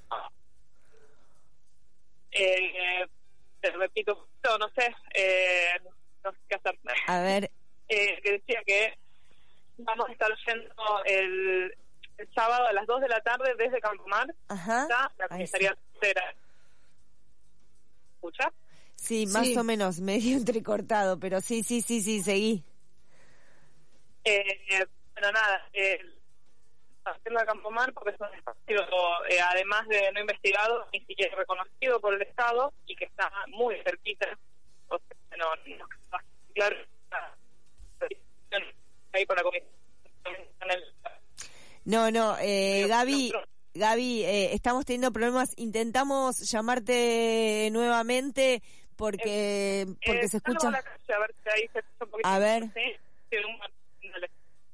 Eh, te repito, no sé, eh, no sé qué hacer. A ver. Eh, que decía que vamos a estar yendo el, el sábado a las dos de la tarde desde Campomar hasta la comisaría tercera. ¿Escuchas? Sí, más sí. o menos, medio entrecortado, pero sí, sí, sí, sí, seguí. Eh, bueno, nada, eh, haciendo a Campomar porque es un espacio, eh, además de no investigado, ni siquiera reconocido por el Estado, y que está muy cerquita. O sea, no, no está claro ahí por la comisión. No, no, eh, Gaby, Gaby, eh, estamos teniendo problemas. Intentamos llamarte nuevamente porque eh, porque eh, se escucha. A, la calle, a ver si ahí se escucha un poquito. A ver. Sí, sí, un... Dale.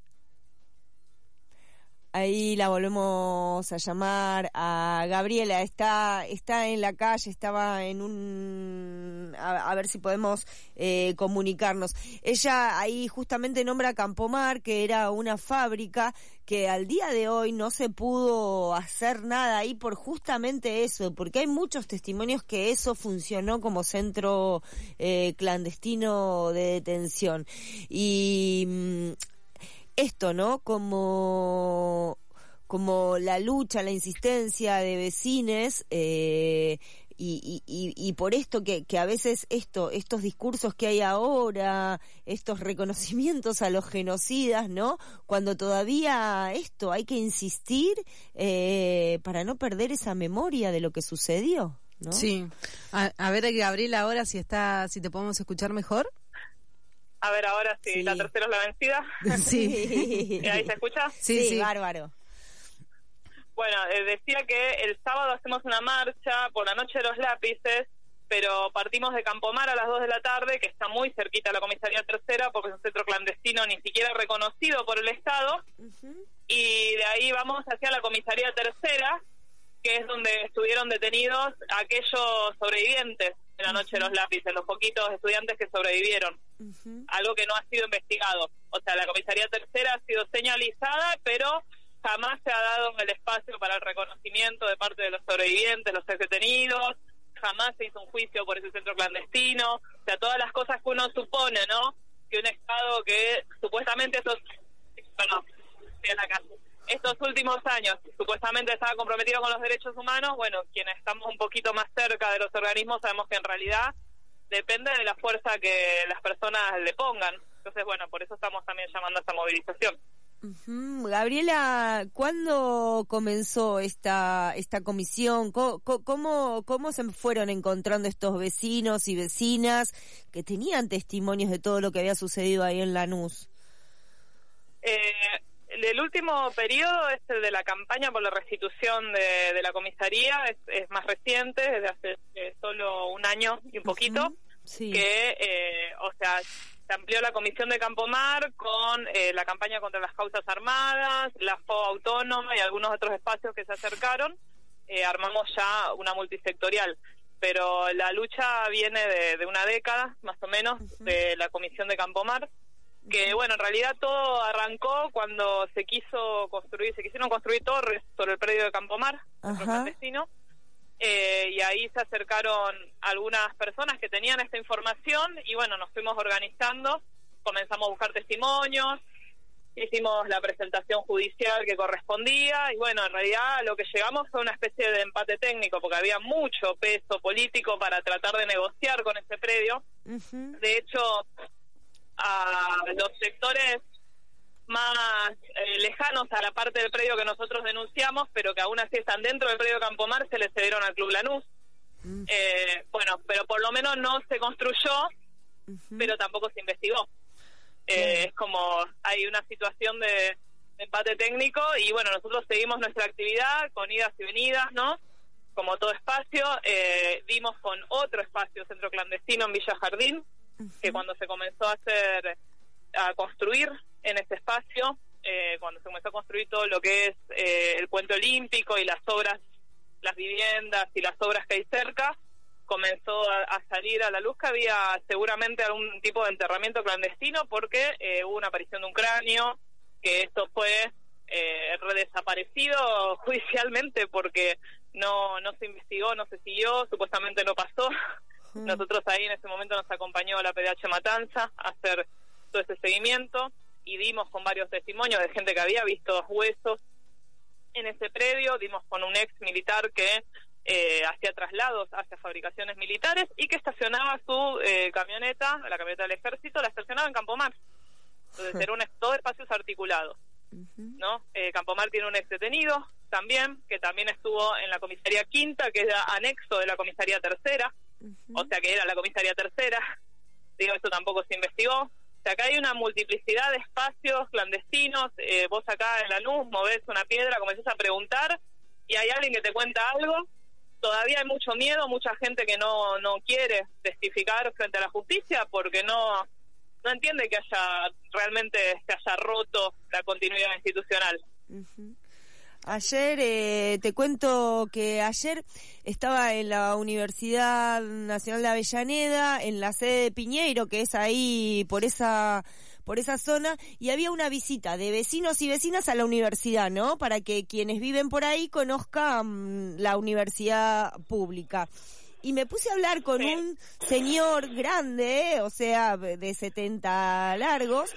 Ahí la volvemos a llamar a Gabriela. Está está en la calle, estaba en un... A, a ver si podemos eh, comunicarnos. Ella ahí justamente nombra Campomar, que era una fábrica que al día de hoy no se pudo hacer nada ahí por justamente eso, porque hay muchos testimonios que eso funcionó como centro eh, clandestino de detención. Y... Mmm, esto, ¿no? Como, como la lucha, la insistencia de vecines, eh, y, y, y por esto que, que a veces esto, estos discursos que hay ahora, estos reconocimientos a los genocidas, ¿no? Cuando todavía esto hay que insistir eh, para no perder esa memoria de lo que sucedió, ¿no? Sí. A, a ver, Gabriela, ahora si está, si te podemos escuchar mejor. A ver, ahora sí, sí, la tercera es la vencida. Sí. ¿Ahí se escucha? Sí, sí, sí. Bárbaro. Bueno, eh, decía que el sábado hacemos una marcha por la noche de los lápices, pero partimos de Campomar a las dos de la tarde, que está muy cerquita a la comisaría tercera, porque es un centro clandestino ni siquiera reconocido por el Estado, uh-huh. Y de ahí vamos hacia la comisaría tercera, que es donde estuvieron detenidos aquellos sobrevivientes de la noche de los lápices, los poquitos estudiantes que sobrevivieron. Uh-huh. Algo que no ha sido investigado. O sea, la comisaría tercera ha sido señalizada, pero jamás se ha dado el espacio para el reconocimiento de parte de los sobrevivientes, los detenidos, jamás se hizo un juicio por ese centro clandestino. O sea, todas las cosas que uno supone, ¿no? Que un Estado que supuestamente esos... Bueno, estoy en la casa. Estos últimos años supuestamente estaba comprometido con los derechos humanos. Bueno, quienes estamos un poquito más cerca de los organismos sabemos que en realidad depende de la fuerza que las personas le pongan. Entonces, bueno, por eso estamos también llamando a esta movilización. Uh-huh. Gabriela, ¿cuándo comenzó esta esta comisión? ¿Cómo, cómo, ¿Cómo se fueron encontrando estos vecinos y vecinas que tenían testimonios de todo lo que había sucedido ahí en Lanús? Eh, el último periodo es el de la campaña por la restitución de, de la comisaría, es, es más reciente, desde hace eh, solo un año y un poquito, uh-huh. sí. que, eh, o sea, se amplió la comisión de Campomar con eh, la campaña contra las causas armadas, la F O autónoma y algunos otros espacios que se acercaron, eh, armamos ya una multisectorial. Pero la lucha viene de, de una década, más o menos, uh-huh. de la comisión de Campomar, que bueno, en realidad todo arrancó cuando se quiso construir, se quisieron construir torres sobre el predio de Campomar, nuestro clandestino, eh, y ahí se acercaron algunas personas que tenían esta información y bueno, nos fuimos organizando, comenzamos a buscar testimonios, hicimos la presentación judicial que correspondía y bueno, en realidad lo que llegamos fue una especie de empate técnico porque había mucho peso político para tratar de negociar con ese predio. Uh-huh. De hecho, a los sectores más eh, lejanos a la parte del predio que nosotros denunciamos, pero que aún así están dentro del predio de Campomar, se le cedieron al Club Lanús. Uh-huh. Eh, bueno, pero por lo menos no se construyó, uh-huh. pero tampoco se investigó. Eh, es como hay una situación de, de empate técnico y bueno, nosotros seguimos nuestra actividad con idas y venidas, ¿no? Como todo espacio, eh, dimos con otro espacio, centro clandestino en Villa Jardín, uh-huh. que cuando se comenzó a hacer, a construir en este espacio, eh, cuando se comenzó a construir todo lo que es eh, el puente olímpico y las obras, las viviendas y las obras que hay cerca, comenzó a, a salir a la luz que había seguramente algún tipo de enterramiento clandestino porque eh, hubo una aparición de un cráneo, que esto fue eh, redesaparecido judicialmente porque no no se investigó, no se siguió, supuestamente no pasó. Mm. Nosotros ahí en ese momento nos acompañó la P D H Matanza a hacer todo ese seguimiento y dimos con varios testimonios de gente que había visto huesos en ese predio, dimos con un ex militar que Eh, hacía traslados hacia fabricaciones militares y que estacionaba su eh, camioneta, la camioneta del ejército, la estacionaba en Campomar. Entonces era un todo espacios articulados, uh-huh. ¿no? Eh, Campomar tiene un ex detenido también, que también estuvo en la comisaría quinta, que era anexo de la comisaría tercera, uh-huh. o sea que era la comisaría tercera. Digo, eso tampoco se investigó. O sea, acá hay una multiplicidad de espacios clandestinos. Eh, vos acá en Lanús movés una piedra, comenzás a preguntar y hay alguien que te cuenta algo. Todavía hay mucho miedo, mucha gente que no no quiere testificar frente a la justicia porque no no entiende que haya realmente se haya roto la continuidad institucional. Uh-huh. Ayer, eh, te cuento que ayer estaba en la Universidad Nacional de Avellaneda, en la sede de Piñeiro, que es ahí por esa por esa zona, y había una visita de vecinos y vecinas a la universidad, ¿no? Para que quienes viven por ahí conozcan um, la universidad pública. Y me puse a hablar con sí. un señor grande, o sea, de setenta largos,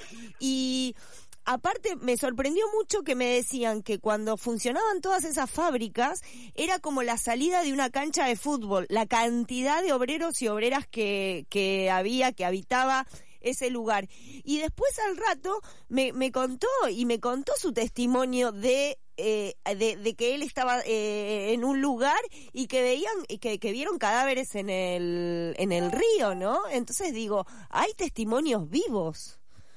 y aparte me sorprendió mucho que me decían que cuando funcionaban todas esas fábricas era como la salida de una cancha de fútbol, la cantidad de obreros y obreras que, que había, que habitaba ese lugar. Y después al rato me, me contó y me contó su testimonio de eh, de, de que él estaba eh, en un lugar y que veían que, que vieron cadáveres en el en el río, ¿no? Entonces digo, hay testimonios vivos.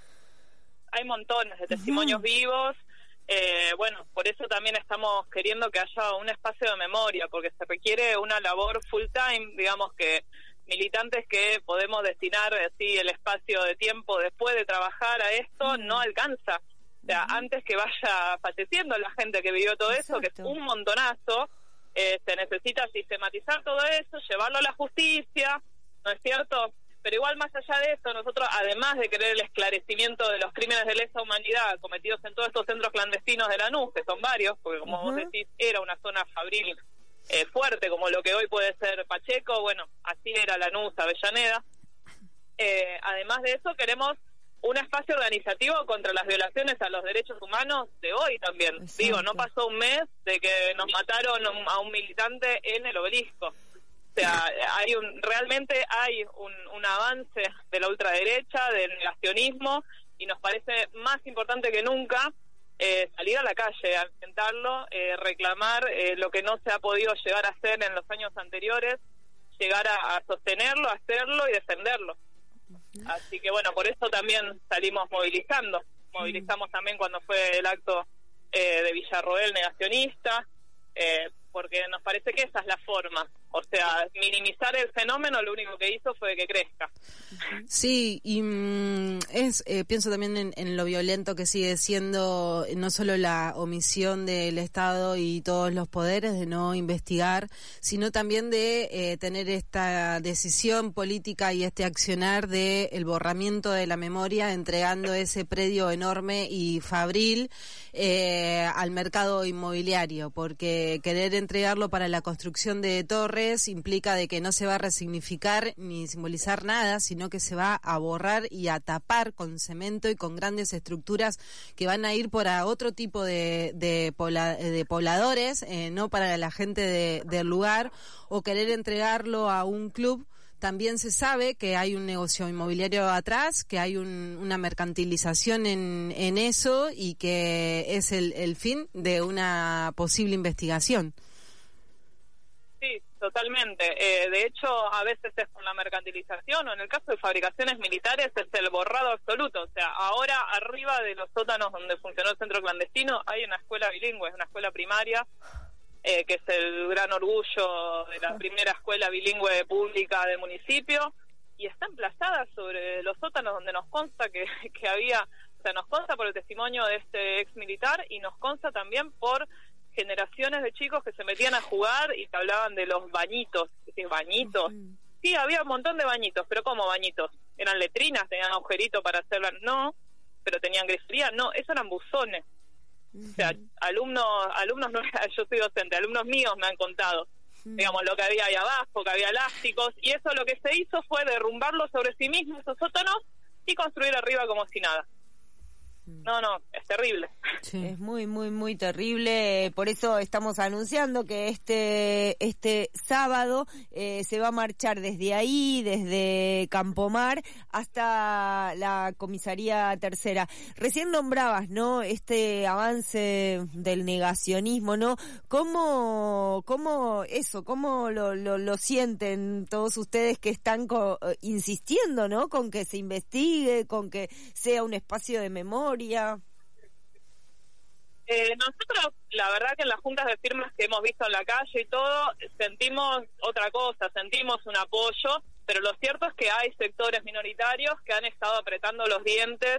Hay montones de testimonios uh-huh. vivos. Eh, bueno, por eso también estamos queriendo que haya un espacio de memoria, porque se requiere una labor full time, digamos que militantes que podemos destinar así el espacio de tiempo después de trabajar a esto uh-huh. no alcanza. O sea, uh-huh. antes que vaya falleciendo la gente que vivió todo Exacto. eso, que es un montonazo, eh, se necesita sistematizar todo eso, llevarlo a la justicia, ¿no es cierto? Pero igual más allá de eso, nosotros, además de querer el esclarecimiento de los crímenes de lesa humanidad cometidos en todos estos centros clandestinos de Lanús, que son varios, porque como uh-huh. vos decís, era una zona fabril eh, fuerte, como lo que hoy puede ser Pacheco, bueno, así era Lanús, Avellaneda. Eh, además de eso, queremos un espacio organizativo contra las violaciones a los derechos humanos de hoy también. Exacto. Digo, no pasó un mes de que nos mataron a un militante en el Obelisco. sea, hay un realmente hay un, un avance de la ultraderecha, del negacionismo, y nos parece más importante que nunca eh, salir a la calle, a enfrentarlo, eh, reclamar eh, lo que no se ha podido llegar a hacer en los años anteriores, llegar a, a sostenerlo, hacerlo y defenderlo. Así que bueno, por eso también salimos movilizando. Movilizamos también cuando fue el acto eh, de Villarroel negacionista, eh, porque nos parece que esa es la forma. O sea, minimizar el fenómeno lo único que hizo fue que crezca. Sí, y mm, es eh, pienso también en, en lo violento que sigue siendo no solo la omisión del Estado y todos los poderes de no investigar, sino también de eh, tener esta decisión política y este accionar de el borramiento de la memoria, entregando ese predio enorme y fabril eh, al mercado inmobiliario, porque querer entregarlo para la construcción de torres implica de que no se va a resignificar ni simbolizar nada, sino que se va a borrar y a tapar con cemento y con grandes estructuras que van a ir para otro tipo de, de, pobla, de pobladores, eh, no para la gente de, del lugar, o querer entregarlo a un club. También se sabe que hay un negocio inmobiliario atrás, que hay un, una mercantilización en, en eso y que es el, el fin de una posible investigación. Sí, totalmente. Eh, de hecho, a veces es con la mercantilización, o en el caso de fabricaciones militares es el borrado absoluto. O sea, ahora arriba de los sótanos donde funcionó el centro clandestino hay una escuela bilingüe, es una escuela primaria, eh, que es el gran orgullo de la primera escuela bilingüe pública del municipio, y está emplazada sobre los sótanos donde nos consta que, que había, o sea, nos consta por el testimonio de este ex militar y nos consta también por generaciones de chicos que se metían a jugar y que hablaban de los bañitos. ¿Sí, bañitos? Uh-huh. Sí, había un montón de bañitos, pero ¿cómo bañitos? ¿Eran letrinas? ¿Tenían agujerito para hacerlas? No, pero tenían grifería. No, eso eran buzones. Uh-huh. O sea, alumnos, alumnos no, yo soy docente, alumnos míos me han contado, uh-huh, digamos, lo que había ahí abajo, que había elásticos, y eso lo que se hizo fue derrumbarlo sobre sí mismo, esos sótanos, y construir arriba como si nada. No, no, es terrible. Sí. Es muy, muy, muy terrible. Por eso estamos anunciando que este este sábado eh, se va a marchar desde ahí, desde Campomar hasta la comisaría tercera. Recién nombrabas, ¿no?, este avance del negacionismo, ¿no? ¿Cómo, cómo eso, cómo lo, lo, lo sienten todos ustedes que están co- insistiendo, ¿no?, con que se investigue, con que sea un espacio de memoria? Eh, nosotros, la verdad que en las juntas de firmas que hemos visto en la calle y todo, sentimos otra cosa, sentimos un apoyo, pero lo cierto es que hay sectores minoritarios que han estado apretando los dientes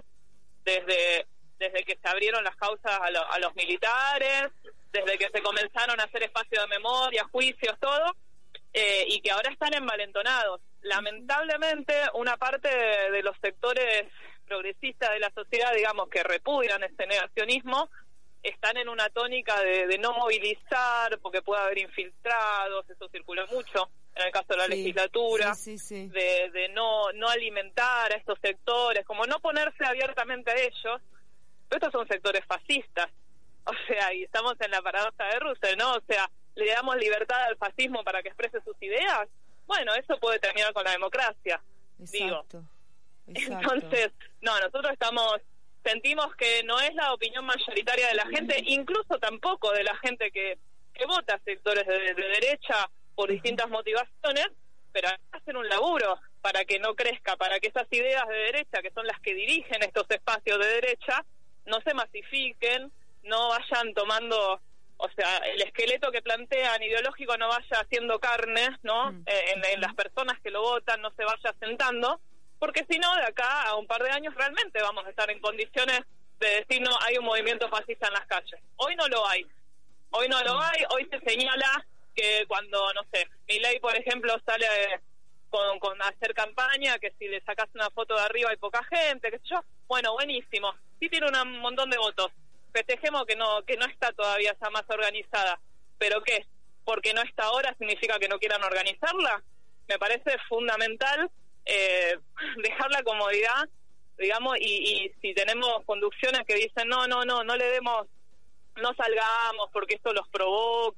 desde desde que se abrieron las causas a, lo, a los militares, desde que se comenzaron a hacer espacio de memoria, juicios, todo, eh, y que ahora están envalentonados. Lamentablemente, una parte de, de los sectores progresistas de la sociedad, digamos, que repudian este negacionismo, están en una tónica de, de no movilizar porque puede haber infiltrados, eso circula mucho en el caso de la sí, legislatura, sí, sí, sí. De, de no no alimentar a estos sectores, como no ponerse abiertamente a ellos, pero estos son sectores fascistas, o sea, y estamos en la paradoja de Russell, ¿no? O sea, le damos libertad al fascismo para que exprese sus ideas, bueno, eso puede terminar con la democracia, exacto, digo. Exacto. Entonces, no, nosotros estamos, sentimos que no es la opinión mayoritaria de la gente, incluso tampoco de la gente que, que vota sectores de, de derecha por distintas motivaciones, pero hacen un laburo para que no crezca, para que esas ideas de derecha, que son las que dirigen estos espacios de derecha, no se masifiquen, no vayan tomando, o sea, el esqueleto que plantean ideológico no vaya haciendo carne, ¿no? Mm. Eh, en, en las personas que lo votan, no se vaya asentando, porque si no, de acá a un par de años realmente vamos a estar en condiciones de decir, no, hay un movimiento fascista en las calles. Hoy no lo hay. Hoy no lo hay. Hoy se señala que cuando, no sé, Milei, por ejemplo, sale con, con hacer campaña, que si le sacas una foto de arriba hay poca gente, qué sé yo. Bueno, buenísimo. Sí tiene un montón de votos. Festejemos que no, que no está todavía esa masa organizada. ¿Pero qué? ¿Porque no está ahora significa que no quieran organizarla? Me parece fundamental Eh, dejar la comodidad, digamos, y, y si tenemos conducciones que dicen no, no, no, no le demos, no salgamos porque esto los provoca,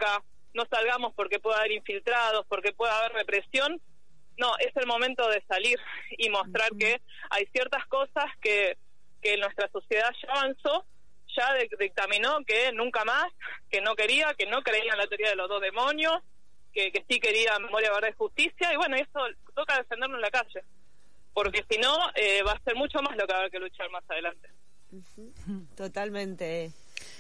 no salgamos porque puede haber infiltrados, porque puede haber represión. No, es el momento de salir y mostrar uh-huh. que hay ciertas cosas que, que nuestra sociedad ya avanzó, ya de, dictaminó que nunca más, que no quería, que no creía en la teoría de los dos demonios, que, que sí quería memoria, verdad y justicia, y bueno, eso toca defenderlo en la calle, porque si no, eh, va a ser mucho más lo que va a haber que luchar más adelante. Uh-huh. Totalmente.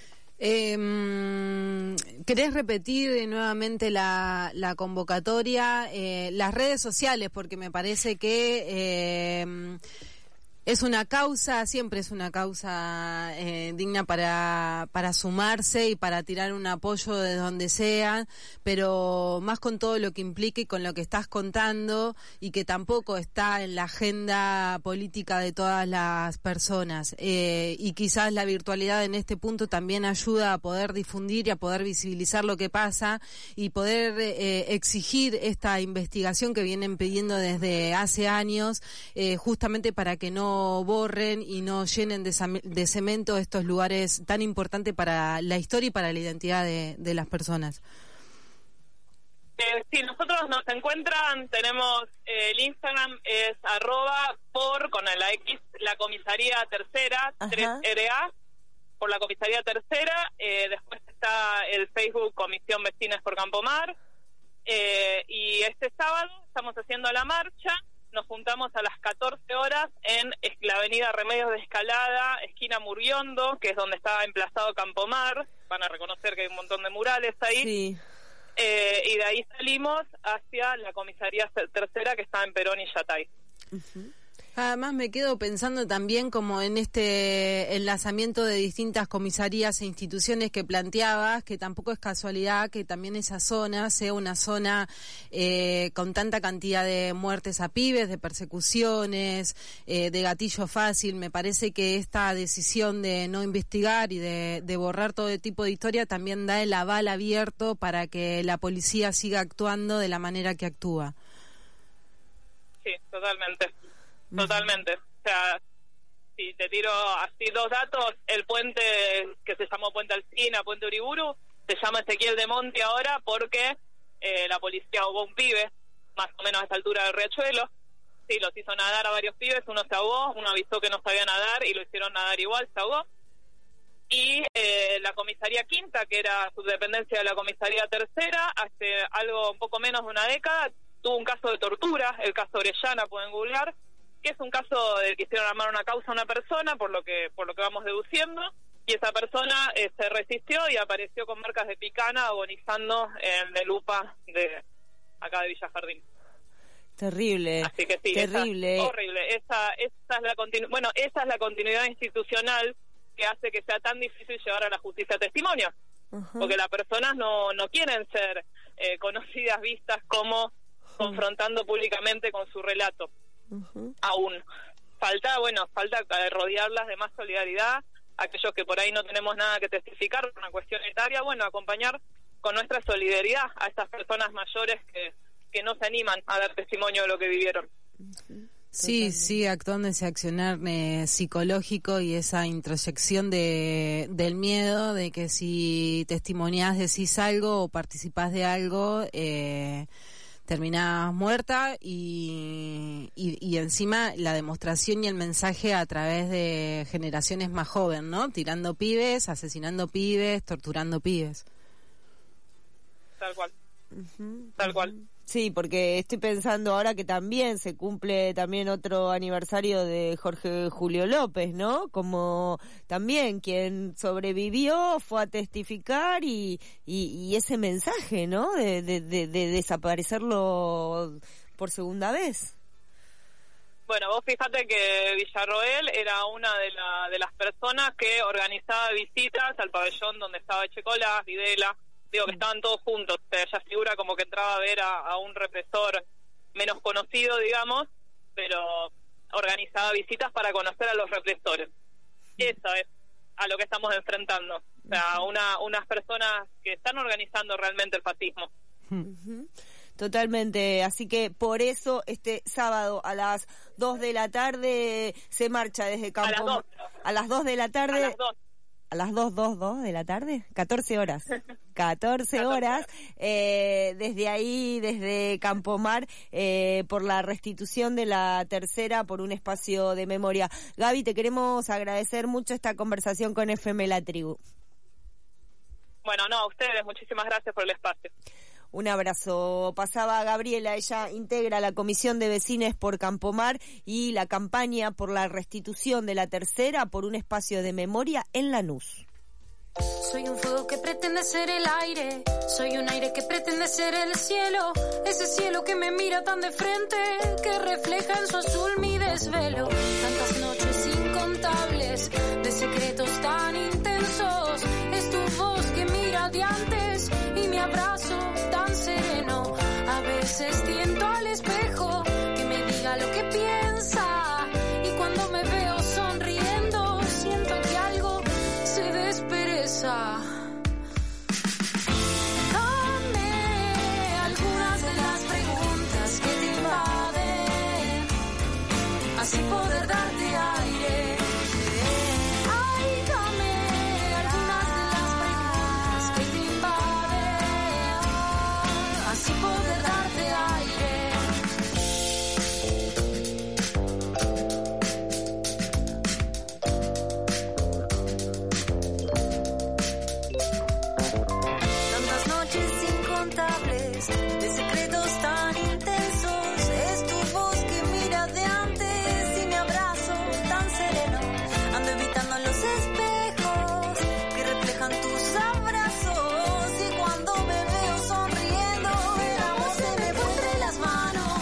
Eh, ¿Querés repetir nuevamente la, la convocatoria? Eh, las redes sociales, porque me parece que eh, es una causa, siempre es una causa eh, digna para, para sumarse y para tirar un apoyo de donde sea, pero más con todo lo que implica y con lo que estás contando y que tampoco está en la agenda política de todas las personas. Eh, y quizás la virtualidad en este punto también ayuda a poder difundir y a poder visibilizar lo que pasa y poder eh, exigir esta investigación que vienen pidiendo desde hace años, eh, justamente para que no borren y no llenen de, de cemento estos lugares tan importantes para la historia y para la identidad de, de las personas. Eh, sí, nosotros nos encuentran, tenemos eh, el Instagram es arroba por, con la X, la comisaría tercera, tres R A, por la comisaría tercera, eh, después está el Facebook Comisión Vecinas por Campomar, eh, y este sábado estamos haciendo la marcha. Nos juntamos a las catorce horas en la avenida Remedios de Escalada, esquina Muriondo, que es donde está emplazado Campomar. Van a reconocer que hay un montón de murales ahí. Sí. Eh, y de ahí salimos hacia la comisaría tercera, que está en Perón y Yatay. Uh-huh. Además me quedo pensando también como en este enlazamiento de distintas comisarías e instituciones que planteabas, que tampoco es casualidad que también esa zona sea una zona eh, con tanta cantidad de muertes a pibes, de persecuciones, eh, de gatillo fácil. Me parece que esta decisión de no investigar y de, de borrar todo tipo de historia también da el aval abierto para que la policía siga actuando de la manera que actúa. Sí, totalmente. Totalmente. O sea, si te tiro así dos datos, el puente que se llamó Puente Alsina, Puente Uriburu, se llama Ezequiel de Monti ahora porque eh, la policía ahogó un pibe, más o menos a esta altura del riachuelo. Sí, los hizo nadar a varios pibes, uno se ahogó, uno avisó que no sabía nadar y lo hicieron nadar igual, se ahogó. Y eh, la comisaría quinta, que era subdependencia de la comisaría tercera, hace algo un poco menos de una década, tuvo un caso de tortura, el caso Orellana, pueden googlear, que es un caso del que hicieron armar una causa a una persona, por lo que por lo que vamos deduciendo, y esa persona eh, se resistió y apareció con marcas de picana agonizando en el U P A de acá de Villa Jardín. Terrible. Así que sí, terrible. Esa, horrible. Esa, esa es la continu- bueno, esa es la continuidad institucional que hace que sea tan difícil llevar a la justicia testimonio, uh-huh. porque las personas no no quieren ser eh, conocidas, vistas como uh-huh. confrontando públicamente con su relato. Uh-huh. Aún falta, bueno, falta rodearlas de más solidaridad, aquellos que por ahí no tenemos nada que testificar por una cuestión etaria, bueno, acompañar con nuestra solidaridad a estas personas mayores que, que no se animan a dar testimonio de lo que vivieron. Uh-huh. Sí, sí, actuando ese accionar eh, psicológico y esa introyección de, del miedo, de que si testimoniás, decís algo o participás de algo, eh, terminás muerta y, y, y encima la demostración y el mensaje a través de generaciones más jóvenes, ¿no? Tirando pibes, asesinando pibes, torturando pibes. Tal cual. Uh-huh, Tal uh-huh. cual. Sí, porque estoy pensando ahora que también se cumple también otro aniversario de Jorge Julio López, ¿no? Como también quien sobrevivió fue a testificar y, y, y ese mensaje, ¿no? De, de, de, de desaparecerlo por segunda vez. Bueno, vos fíjate que Villarroel era una de, la, de las personas que organizaba visitas al pabellón donde estaba Echecolás, Videla. Digo que estaban todos juntos, o sea, ella figura como que entraba a ver a, a un represor menos conocido, digamos, pero organizaba visitas para conocer a los represores. Eso es a lo que estamos enfrentando, o sea, una, unas personas que están organizando realmente el fascismo. Uh-huh. Totalmente, así que por eso este sábado a las dos de la tarde se marcha desde Campo... A las dos. A las dos de la tarde... A las dos. a las dos, dos, dos de la tarde, catorce horas, catorce horas, eh, desde ahí, desde Campomar, eh, por la restitución de la tercera, por un espacio de memoria. Gaby, te queremos agradecer mucho esta conversación con F M La Tribu. Bueno, no, a ustedes, muchísimas gracias por el espacio. Un abrazo. Pasaba Gabriela, ella integra la Comisión de Vecines por Campomar y la campaña por la restitución de la tercera por un espacio de memoria en Lanús. Soy un fuego que pretende ser el aire, soy un aire que pretende ser el cielo, ese cielo que me mira tan de frente, que refleja en su azul mi desvelo. Tantas noches incontables de secretos tan intensos, es tu voz que mira de antes y mi abrazo tan sereno. A veces tiento al espejo que me diga lo que piensa y cuando me veo sonriendo siento que algo se despereza. Dame algunas de las preguntas que te invaden, así poder darte aire. Ay, dame algunas de las preguntas que te invaden, así poder darte aire. Tantas noches incontables de secretos tan intensos, es tu voz que mira de antes y mi abrazo tan sereno. Ando evitando los espejos que reflejan tus abrazos y cuando me veo sonriendo el amor se me fue entre las manos.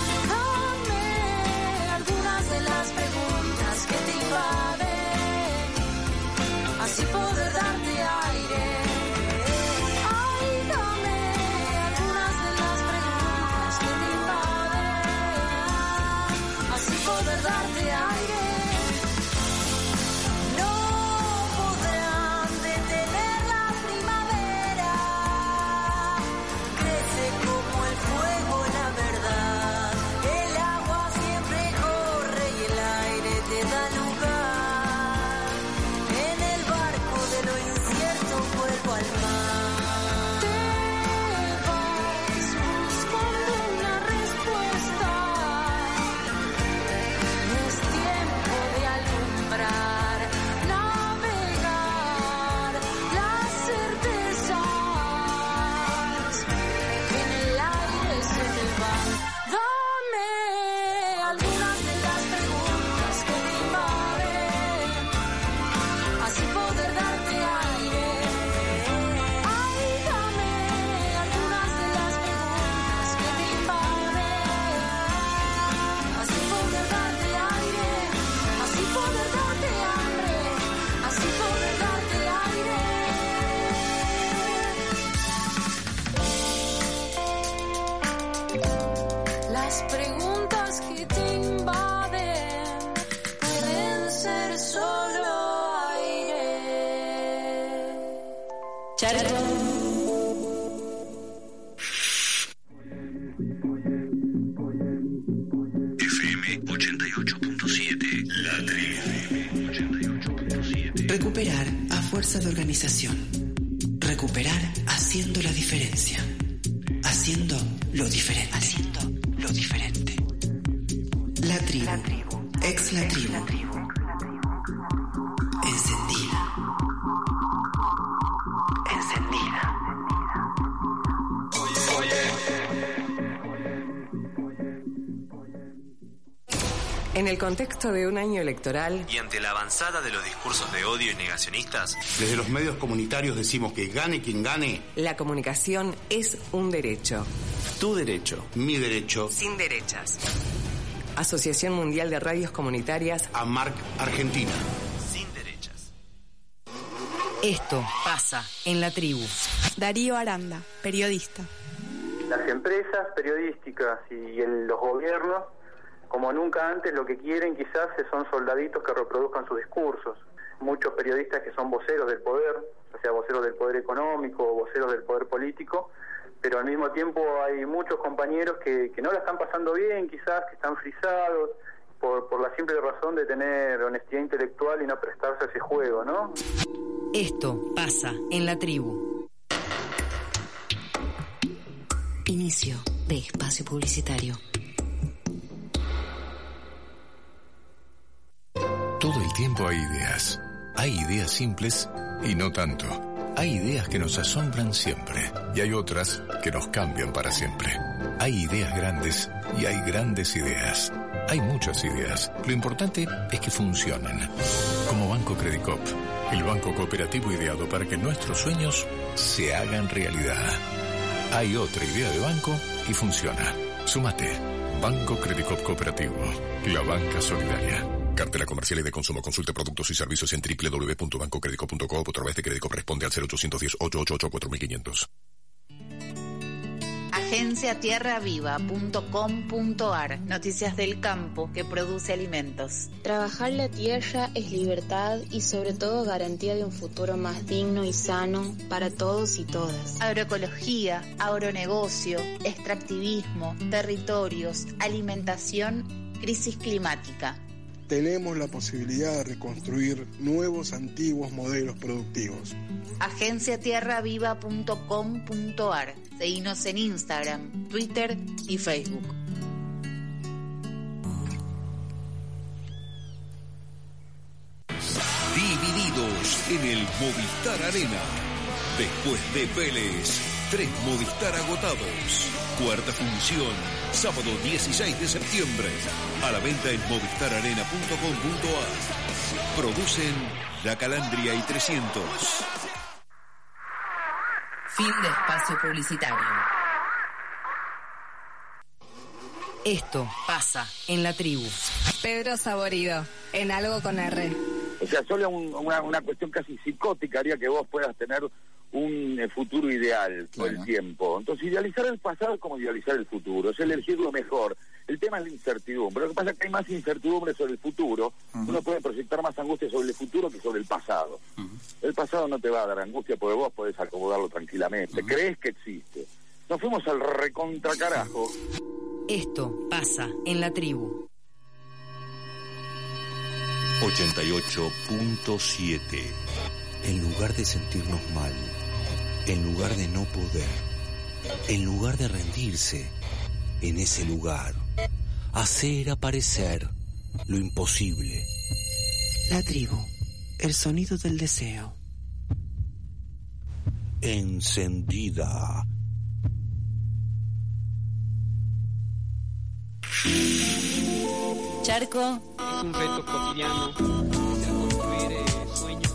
Dame algunas de las preguntas que te invaden, así poder darte aire. Ay, dame algunas de las preguntas que te invaden, así poder darte aire. No podrán detener la primavera, crece como el fuego la verdad. El agua siempre corre y el aire te da lugar. En el barco de lo incierto vuelvo al mar. Te vas buscando una respuesta. Es tiempo de alumbrar, navegar las certezas que en el aire se te van. Dame algunas de las preguntas que te invaden, así poder darte aire. Ay, dame algunas de las preguntas que te invaden, así poder darte aire, así poder darte hambre, así poder darte aire. Las preguntas que te invaden pueden ser solo aire. F M ochenta y ocho punto siete. La Tribu. Recuperar a fuerza de organización. Recuperar haciendo la diferencia. Haciendo lo diferente. Haciendo lo diferente. La tribu. Ex la tribu. Encendida. Encendida. En el contexto de un año electoral y ante la avanzada de los discursos de odio y negacionistas, desde los medios comunitarios decimos que gane quien gane, la comunicación es un derecho. Tu derecho, mi derecho, sin derechas. Asociación Mundial de Radios Comunitarias, AMARC Argentina. Sin derechas. Esto pasa en la tribu. Darío Aranda, periodista. Las empresas periodísticas y el, los gobiernos, como nunca antes, lo que quieren quizás son soldaditos que reproduzcan sus discursos. Muchos periodistas que son voceros del poder, o sea, voceros del poder económico o voceros del poder político, pero al mismo tiempo hay muchos compañeros que, que no la están pasando bien, quizás, que están frisados, por, por la simple razón de tener honestidad intelectual y no prestarse a ese juego, ¿no? Esto pasa en la tribu. Inicio de espacio publicitario. Todo el tiempo hay ideas. Hay ideas simples y no tanto. Hay ideas que nos asombran siempre y hay otras que nos cambian para siempre. Hay ideas grandes y hay grandes ideas. Hay muchas ideas. Lo importante es que funcionen. Como Banco Credicop, el banco cooperativo ideado para que nuestros sueños se hagan realidad. Hay otra idea de banco y funciona. Súmate. Banco Credicop Cooperativo. La banca solidaria. Cartela comercial y de consumo. Consulte productos y servicios en doble u doble u doble u punto banco credicop punto com o a través de Credicop. Responde al cero ochocientos diez, ochocientos ochenta y ocho, cuatro mil quinientos. agencia tierra viva punto com punto ar. Noticias del campo que produce alimentos. Trabajar la tierra es libertad y sobre todo garantía de un futuro más digno y sano para todos y todas. Agroecología, agronegocio, extractivismo, territorios, alimentación, crisis climática. Tenemos la posibilidad de reconstruir nuevos antiguos modelos productivos. agencia tierra viva punto com punto ar. Seguinos en Instagram, Twitter y Facebook. Divididos en el Movistar Arena. Después de Vélez, tres Movistar agotados. Cuarta función, sábado dieciséis de septiembre. A la venta en movistar arena punto com punto ar. Producen La Calandria y trescientos. Fin de espacio publicitario. Esto pasa en la tribu. Pedro Saborido, en Algo con R. O sea, solo un, una, una cuestión casi psicótica haría que vos puedas tener un eh, futuro ideal por el tiempo. Entonces, idealizar el pasado es como idealizar el futuro, es elegir lo mejor. El tema es la incertidumbre. Lo que pasa es que hay más incertidumbre sobre el futuro. Uh-huh. Uno puede proyectar más angustia sobre el futuro que sobre el pasado. Uh-huh. El pasado no te va a dar angustia porque vos podés acomodarlo tranquilamente. Uh-huh. Crees que existe. Nos fuimos al recontracarajo. Esto pasa en la tribu. ochenta y ocho punto siete. En lugar de sentirnos mal, en lugar de no poder, en lugar de rendirse, en ese lugar, hacer aparecer lo imposible. La tribu, el sonido del deseo. Encendida. Charco. Es un reto cotidiano de construir eh, sueños.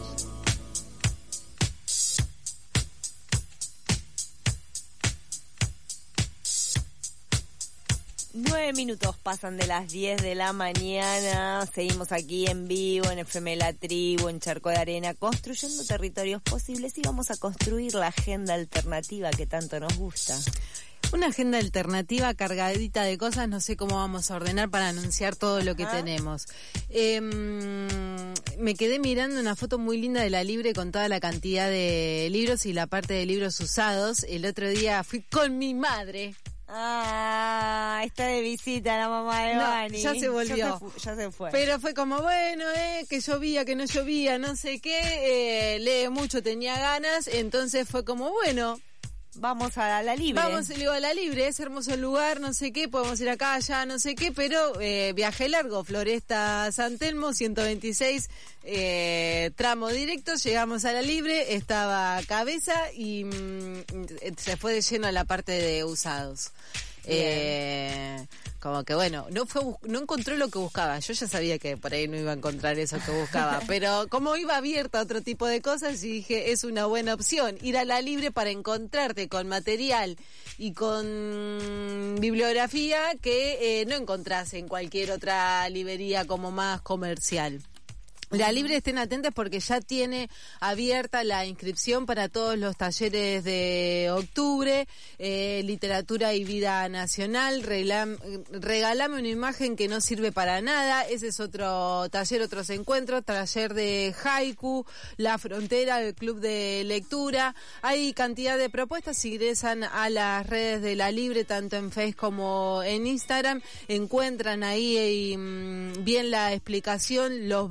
Nueve minutos pasan de las diez de la mañana. Seguimos aquí en vivo en F M La Tribu, en Charco de Arena, construyendo territorios posibles y vamos a construir la agenda alternativa que tanto nos gusta. Una agenda alternativa cargadita de cosas, no sé cómo vamos a ordenar para anunciar todo lo que ¿Ah? tenemos. Eh, me quedé mirando una foto muy linda de la Libre con toda la cantidad de libros y la parte de libros usados. El otro día fui con mi madre. Ah, está de visita la mamá de Vani. No, ya se volvió. Ya se, fu- ya se fue. Pero fue como, bueno, eh, que llovía, que no llovía, no sé qué. Eh, lee mucho, tenía ganas. Entonces fue como, bueno... Vamos a la Libre. Vamos, le digo, a la Libre, es hermoso el lugar, no sé qué, podemos ir acá, allá, no sé qué, pero eh, viaje largo, Floresta San Telmo, ciento veintiséis, eh, tramo directo, llegamos a la Libre, estaba Cabeza y mm, se fue de lleno a la parte de usados. Eh, como que bueno, no fue no encontró lo que buscaba. Yo ya sabía que por ahí no iba a encontrar eso que buscaba, pero como iba abierta a otro tipo de cosas, y dije, es una buena opción ir a la Libre para encontrarte con material y con bibliografía que eh, no encontrás en cualquier otra librería como más comercial. La Libre, estén atentos porque ya tiene abierta la inscripción para todos los talleres de octubre, eh, literatura y vida nacional, regalame, regalame una imagen que no sirve para nada, ese es otro taller, otros encuentros, taller de haiku, La Frontera, el club de lectura, hay cantidad de propuestas, si ingresan a las redes de La Libre, tanto en Facebook como en Instagram, encuentran ahí eh, bien la explicación, los valores,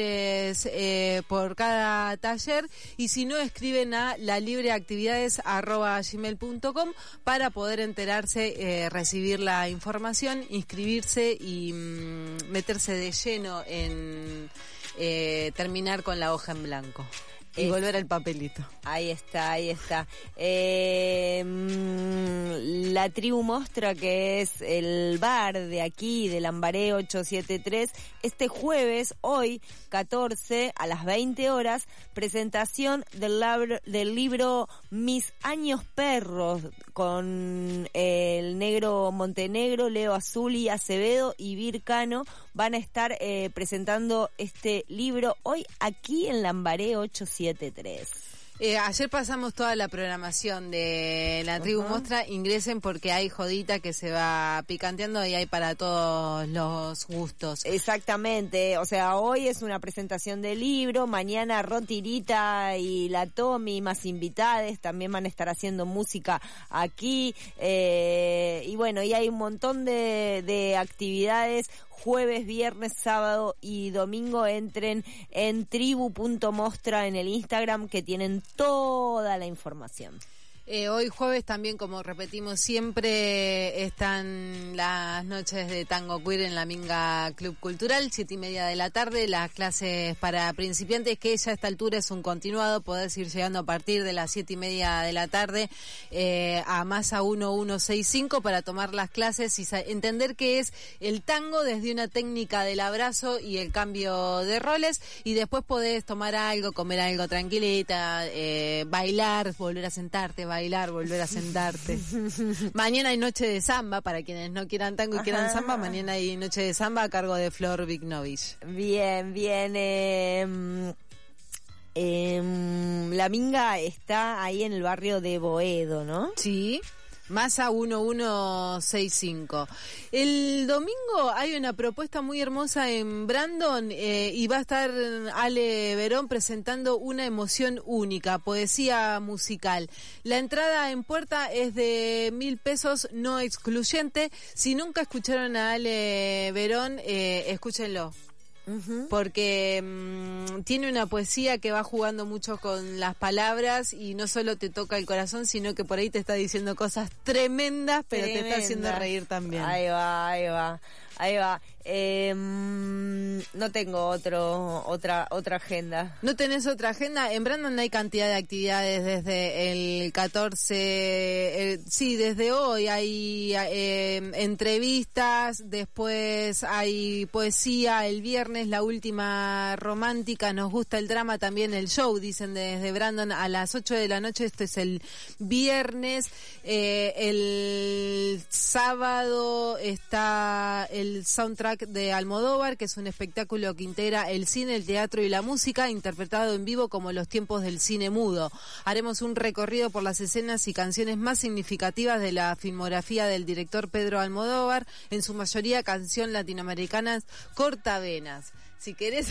dólares eh, por cada taller, y si no, escriben a lalibreactividades arroba gmail punto com para poder enterarse, eh, recibir la información, inscribirse y mm, meterse de lleno en eh, terminar con la hoja en blanco. Y es, volver al papelito. Ahí está, ahí está. Eh, la Tribu Mostra, que es el bar de aquí, de Lambaré ochocientos setenta y tres, este jueves, hoy, catorce, a las veinte horas, presentación del, labro, del libro Mis Años Perros, con el Negro Montenegro, Leo Azuli, Acevedo y Vircano. Van a estar eh, presentando este libro hoy aquí en Lambaré ochocientos setenta y tres. Eh, ayer pasamos toda la programación de la Tribu uh-huh. Mostra. Ingresen porque hay jodita que se va picanteando y hay para todos los gustos. Exactamente, o sea, hoy es una presentación del libro, mañana Rotirita y la Tommy más invitades también van a estar haciendo música aquí, eh, y bueno, y hay un montón de, de actividades. Jueves, viernes, sábado y domingo. Entren en tribu punto mostra en el Instagram, que tienen toda la información. Eh, hoy jueves también, como repetimos siempre, están las noches de tango queer en la Minga Club Cultural, siete y media de la tarde, las clases para principiantes, que ya a esta altura es un continuado, podés ir llegando a partir de las siete y media de la tarde eh, a Masa uno uno seis cinco para tomar las clases y entender qué es el tango desde una técnica del abrazo y el cambio de roles, y después podés tomar algo, comer algo tranquilita, eh, bailar, volver a sentarte, bailar. Bailar, volver a sentarte. Mañana hay noche de samba, para quienes no quieran tango y Ajá. quieran samba, mañana hay noche de samba a cargo de Flor Vignovich. Bien, bien. Eh, eh, la Minga está ahí en el barrio de Boedo, ¿no? Sí. Masa uno uno seis cinco. El domingo hay una propuesta muy hermosa en Brandon eh, y va a estar Ale Verón presentando Una Emoción Única, poesía musical. La entrada en puerta es de mil pesos, no excluyente. Si nunca escucharon a Ale Verón, eh, escúchenlo. Uh-huh. Porque mmm, tiene una poesía que va jugando mucho con las palabras y no solo te toca el corazón, sino que por ahí te está diciendo cosas tremendas, pero Tremenda. te está haciendo reír también. Ahí va, ahí va, ahí va. Eh, no tengo otro otra otra agenda. ¿No tenés otra agenda? En Brandon hay cantidad de actividades desde el catorce, eh, sí, desde hoy hay eh, entrevistas, después hay poesía, el viernes la última romántica, nos gusta el drama, también el show, dicen desde Brandon a las ocho de la noche, esto es el viernes. Eh, el sábado está el soundtrack de Almodóvar, que es un espectáculo que integra el cine, el teatro y la música, interpretado en vivo como los tiempos del cine mudo. Haremos un recorrido por las escenas y canciones más significativas de la filmografía del director Pedro Almodóvar, en su mayoría canción latinoamericanas cortavenas. Si querés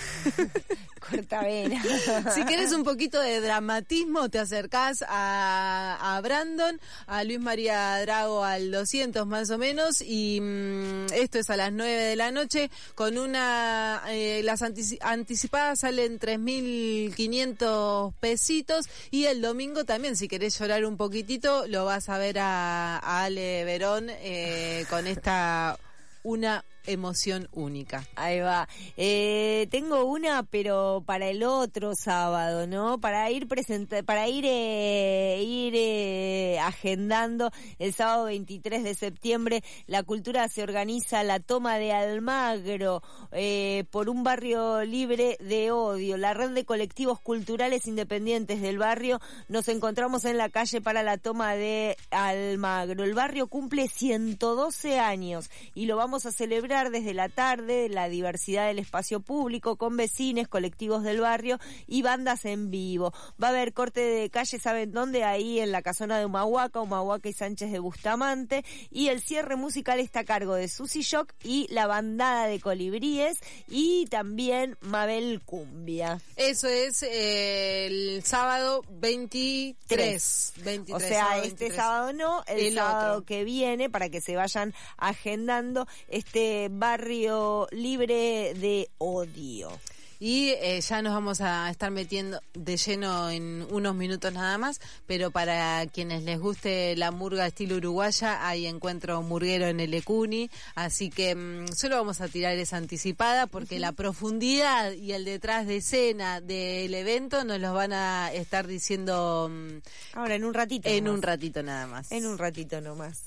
cortavena. Si querés un poquito de dramatismo, te acercás a, a Brandon, a Luis María Drago al doscientos más o menos, y mmm, esto es a las nueve de la noche, con una, eh, las antici- anticipadas salen tres mil quinientos pesitos, y el domingo también, si querés llorar un poquitito, lo vas a ver a, a Ale Verón eh, con esta Una Emoción Única. Ahí va. Eh, tengo una, pero para el otro sábado, ¿no? Para ir presenta- para ir eh, ir eh, agendando el sábado veintitrés de septiembre, la cultura se organiza La Toma de Almagro eh, por un barrio libre de odio. La red de colectivos culturales independientes del barrio, nos encontramos en la calle para La Toma de Almagro. El barrio cumple ciento doce años y lo vamos a celebrar desde la tarde, la diversidad del espacio público, con vecinos, colectivos del barrio y bandas en vivo. Va a haber corte de calle, ¿saben dónde? Ahí en la casona de Humahuaca, Humahuaca y Sánchez de Bustamante, y el cierre musical está a cargo de Susi Shock y la bandada de Colibríes, y también Mabel Cumbia. Eso es eh, el sábado veintitrés. veintitrés O sea, sábado este veintitrés. sábado no, el, el sábado otro. que viene, para que se vayan agendando este barrio libre de odio. Y eh, ya nos vamos a estar metiendo de lleno en unos minutos nada más, pero para quienes les guste la murga estilo uruguaya, hay encuentro murguero en el Ecuni, así que mmm, solo vamos a tirar esa anticipada porque uh-huh. la profundidad y el detrás de escena del evento nos los van a estar diciendo mmm, ahora en un ratito. En nomás. un ratito nada más. En un ratito nomás.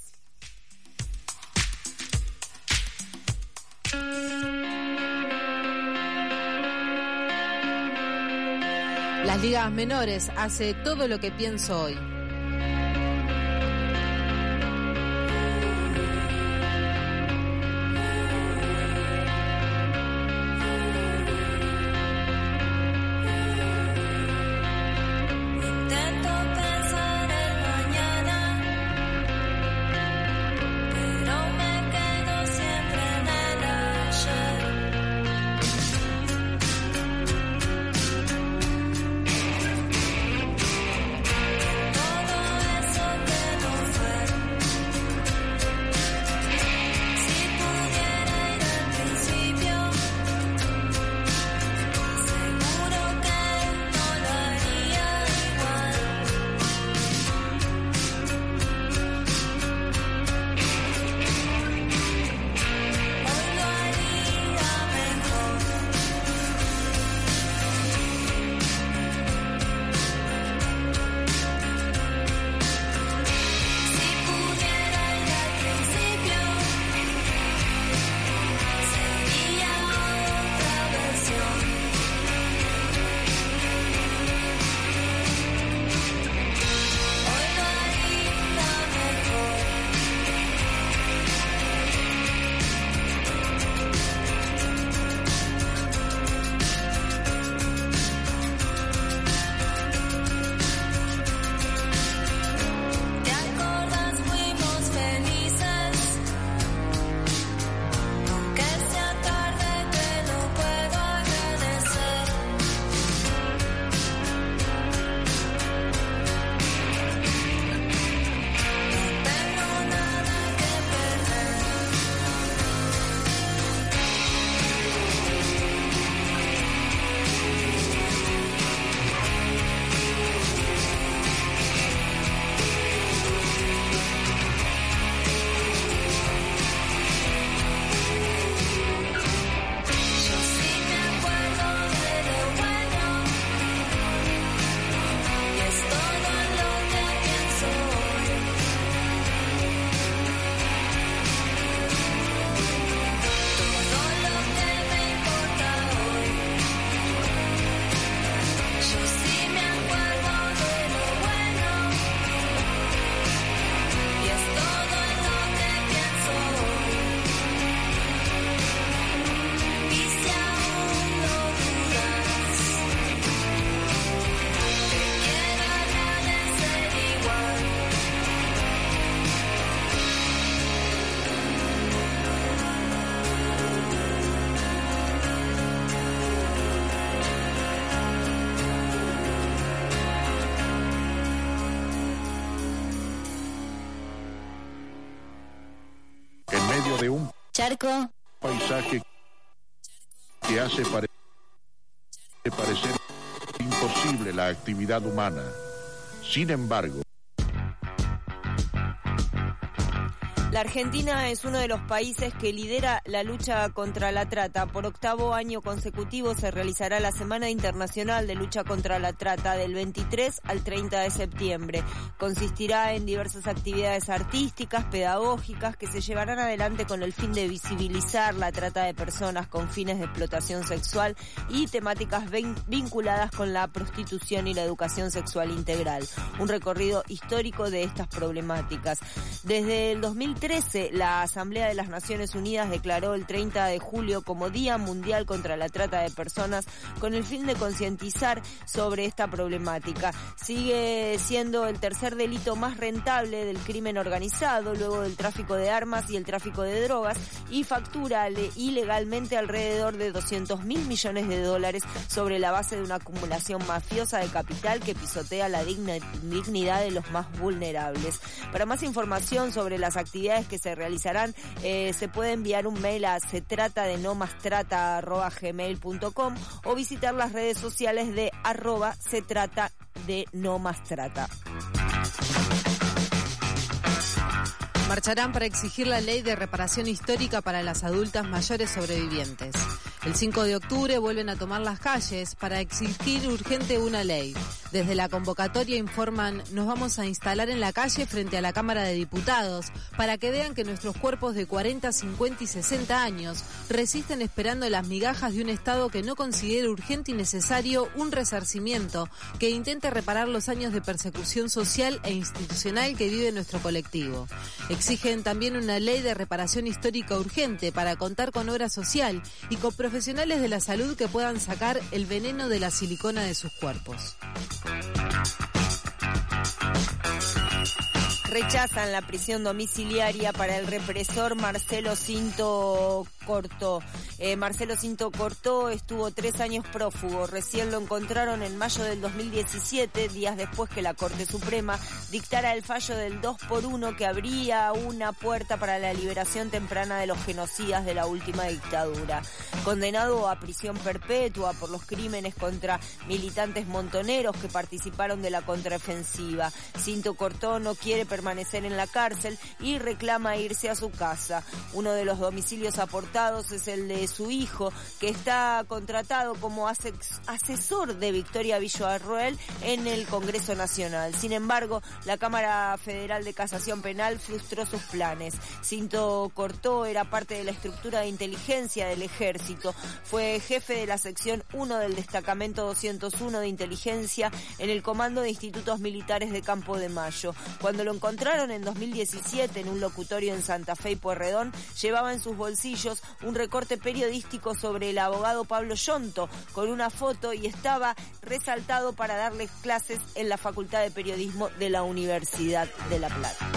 Las ligas menores hace todo lo que pienso hoy. De un charco paisaje que hace pare parecer imposible la actividad humana. Sin embargo, la Argentina es uno de los países que lidera la lucha contra la trata. Por octavo año consecutivo se realizará la Semana Internacional de Lucha contra la Trata del veintitrés al treinta de septiembre. Consistirá en diversas actividades artísticas, pedagógicas, que se llevarán adelante con el fin de visibilizar la trata de personas con fines de explotación sexual y temáticas vinculadas con la prostitución y la educación sexual integral. Un recorrido histórico de estas problemáticas. Desde el dos mil trece, la Asamblea de las Naciones Unidas declaró el treinta de julio como Día Mundial contra la Trata de Personas con el fin de concientizar sobre esta problemática. Sigue siendo el tercer delito más rentable del crimen organizado, luego del tráfico de armas y el tráfico de drogas, y factura ilegalmente alrededor de doscientos mil millones de dólares sobre la base de una acumulación mafiosa de capital que pisotea la digna, dignidad de los más vulnerables. Para más información sobre las actividades actividades que se realizarán, eh, se puede enviar un mail a se trata de no más trata arroba gmail punto com o visitar las redes sociales de arroba se trata de no más trata. Marcharán para exigir la ley de reparación histórica para las adultas mayores sobrevivientes. El cinco de octubre vuelven a tomar las calles para exigir urgente una ley. Desde la convocatoria informan, nos vamos a instalar en la calle frente a la Cámara de Diputados para que vean que nuestros cuerpos de cuarenta, cincuenta y sesenta años resisten esperando las migajas de un Estado que no considera urgente y necesario un resarcimiento que intente reparar los años de persecución social e institucional que vive nuestro colectivo. Exigen también una ley de reparación histórica urgente para contar con obra social y con profesionales de la salud que puedan sacar el veneno de la silicona de sus cuerpos. Rechazan la prisión domiciliaria para el represor Marcelo Cinto Cortó. Eh, Marcelo Cinto Cortó estuvo tres años prófugo. Recién lo encontraron en mayo del dos mil diecisiete, días después que la Corte Suprema dictara el fallo del dos por uno que abría una puerta para la liberación temprana de los genocidas de la última dictadura. Condenado a prisión perpetua por los crímenes contra militantes montoneros que participaron de la contraofensiva. Cinto Cortó no quiere permanecer en la cárcel y reclama irse a su casa. Uno de los domicilios aportados es el de su hijo, que está contratado como ases- asesor de Victoria Villarroel en el Congreso Nacional. Sin embargo, la Cámara Federal de Casación Penal frustró sus planes. Cinto Cortó era parte de la estructura de inteligencia del Ejército. Fue jefe de la sección uno del destacamento doscientos uno de inteligencia en el Comando de Institutos Militares de Campo de Mayo. Cuando lo encontraron en dos mil diecisiete en un locutorio en Santa Fe y Pueyrredón, llevaba en sus bolsillos un recorte periodístico sobre el abogado Pablo Yonto con una foto y estaba resaltado para darles clases en la Facultad de Periodismo de la Universidad de La Plata.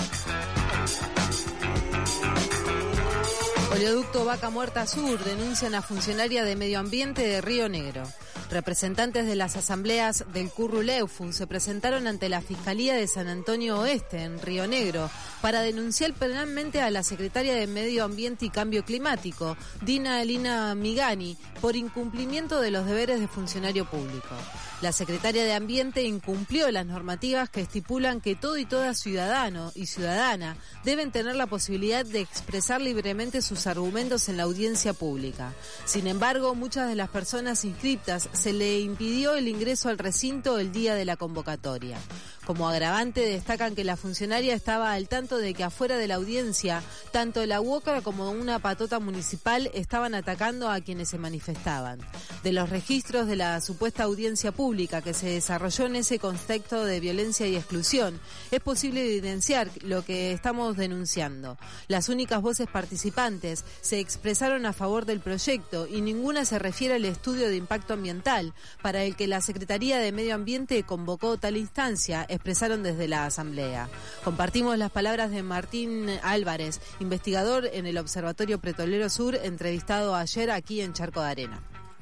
Oleoducto Vaca Muerta Sur denuncian a funcionaria de Medio Ambiente de Río Negro. Representantes de las asambleas del Curruleufu se presentaron ante la Fiscalía de San Antonio Oeste, en Río Negro, para denunciar penalmente a la secretaria de Medio Ambiente y Cambio Climático, Dina Elina Migani, por incumplimiento de los deberes de funcionario público. La secretaria de Ambiente incumplió las normativas que estipulan que todo y toda ciudadano y ciudadana deben tener la posibilidad de expresar libremente sus argumentos en la audiencia pública. Sin embargo, muchas de las personas inscritas se le impidió el ingreso al recinto el día de la convocatoria. Como agravante destacan que la funcionaria estaba al tanto de que afuera de la audiencia, tanto la U O C R A como una patota municipal estaban atacando a quienes se manifestaban. De los registros de la supuesta audiencia pública que se desarrolló en ese contexto de violencia y exclusión, es posible evidenciar lo que estamos denunciando. Las únicas voces participantes se expresaron a favor del proyecto y ninguna se refiere al estudio de impacto ambiental para el que la Secretaría de Medio Ambiente convocó tal instancia, expresaron desde la Asamblea. Compartimos las palabras de Martín Álvarez, investigador en el Observatorio Petrolero Sur, entrevistado ayer aquí en Charco de Arena.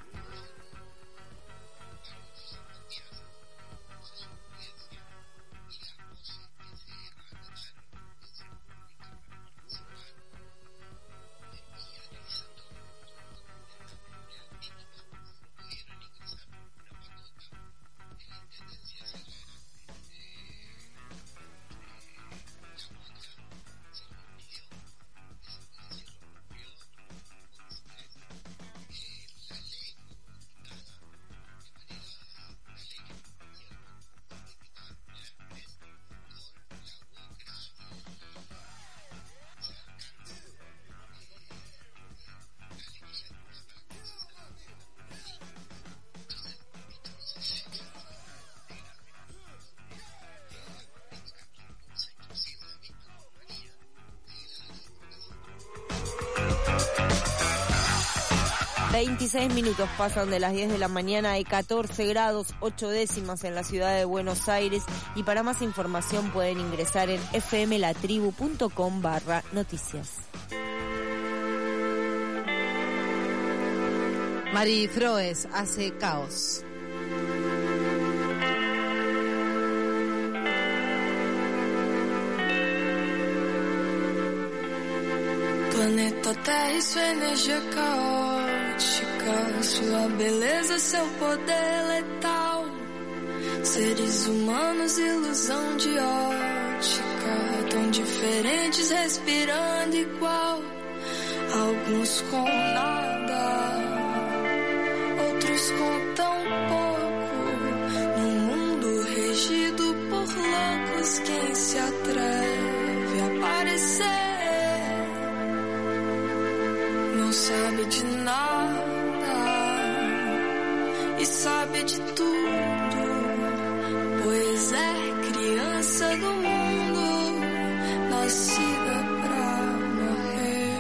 veintiséis minutos pasan de las diez de la mañana, hay catorce grados, ocho décimas en la ciudad de Buenos Aires y para más información pueden ingresar en fmlatribu.com barra noticias. Mari Froes hace caos. Planeta Terra e sua energia caótica, sua beleza, seu poder letal. Seres humanos, ilusão de ótica, tão diferentes, respirando igual. Alguns com nada, outros com tão pouco. Num mundo regido por loucos, quem se atreve a aparecer não sabe de nada e sabe de tudo, pois é criança do mundo, nascida pra morrer.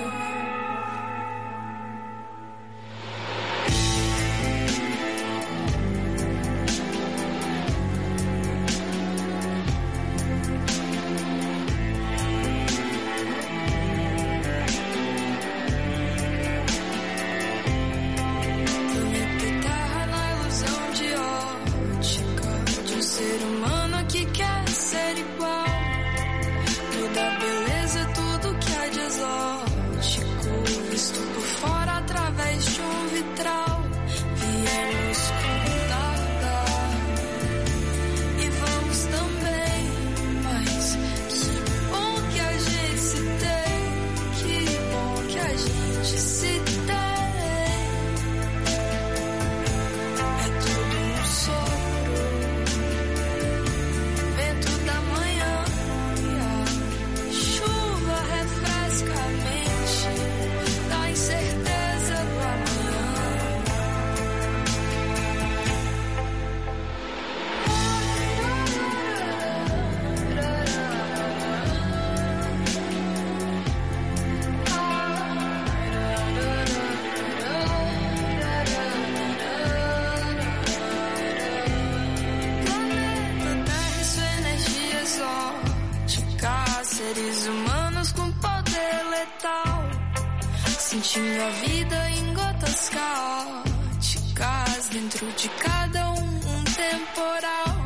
Sentindo a vida em gotas caóticas, dentro de cada um um temporal.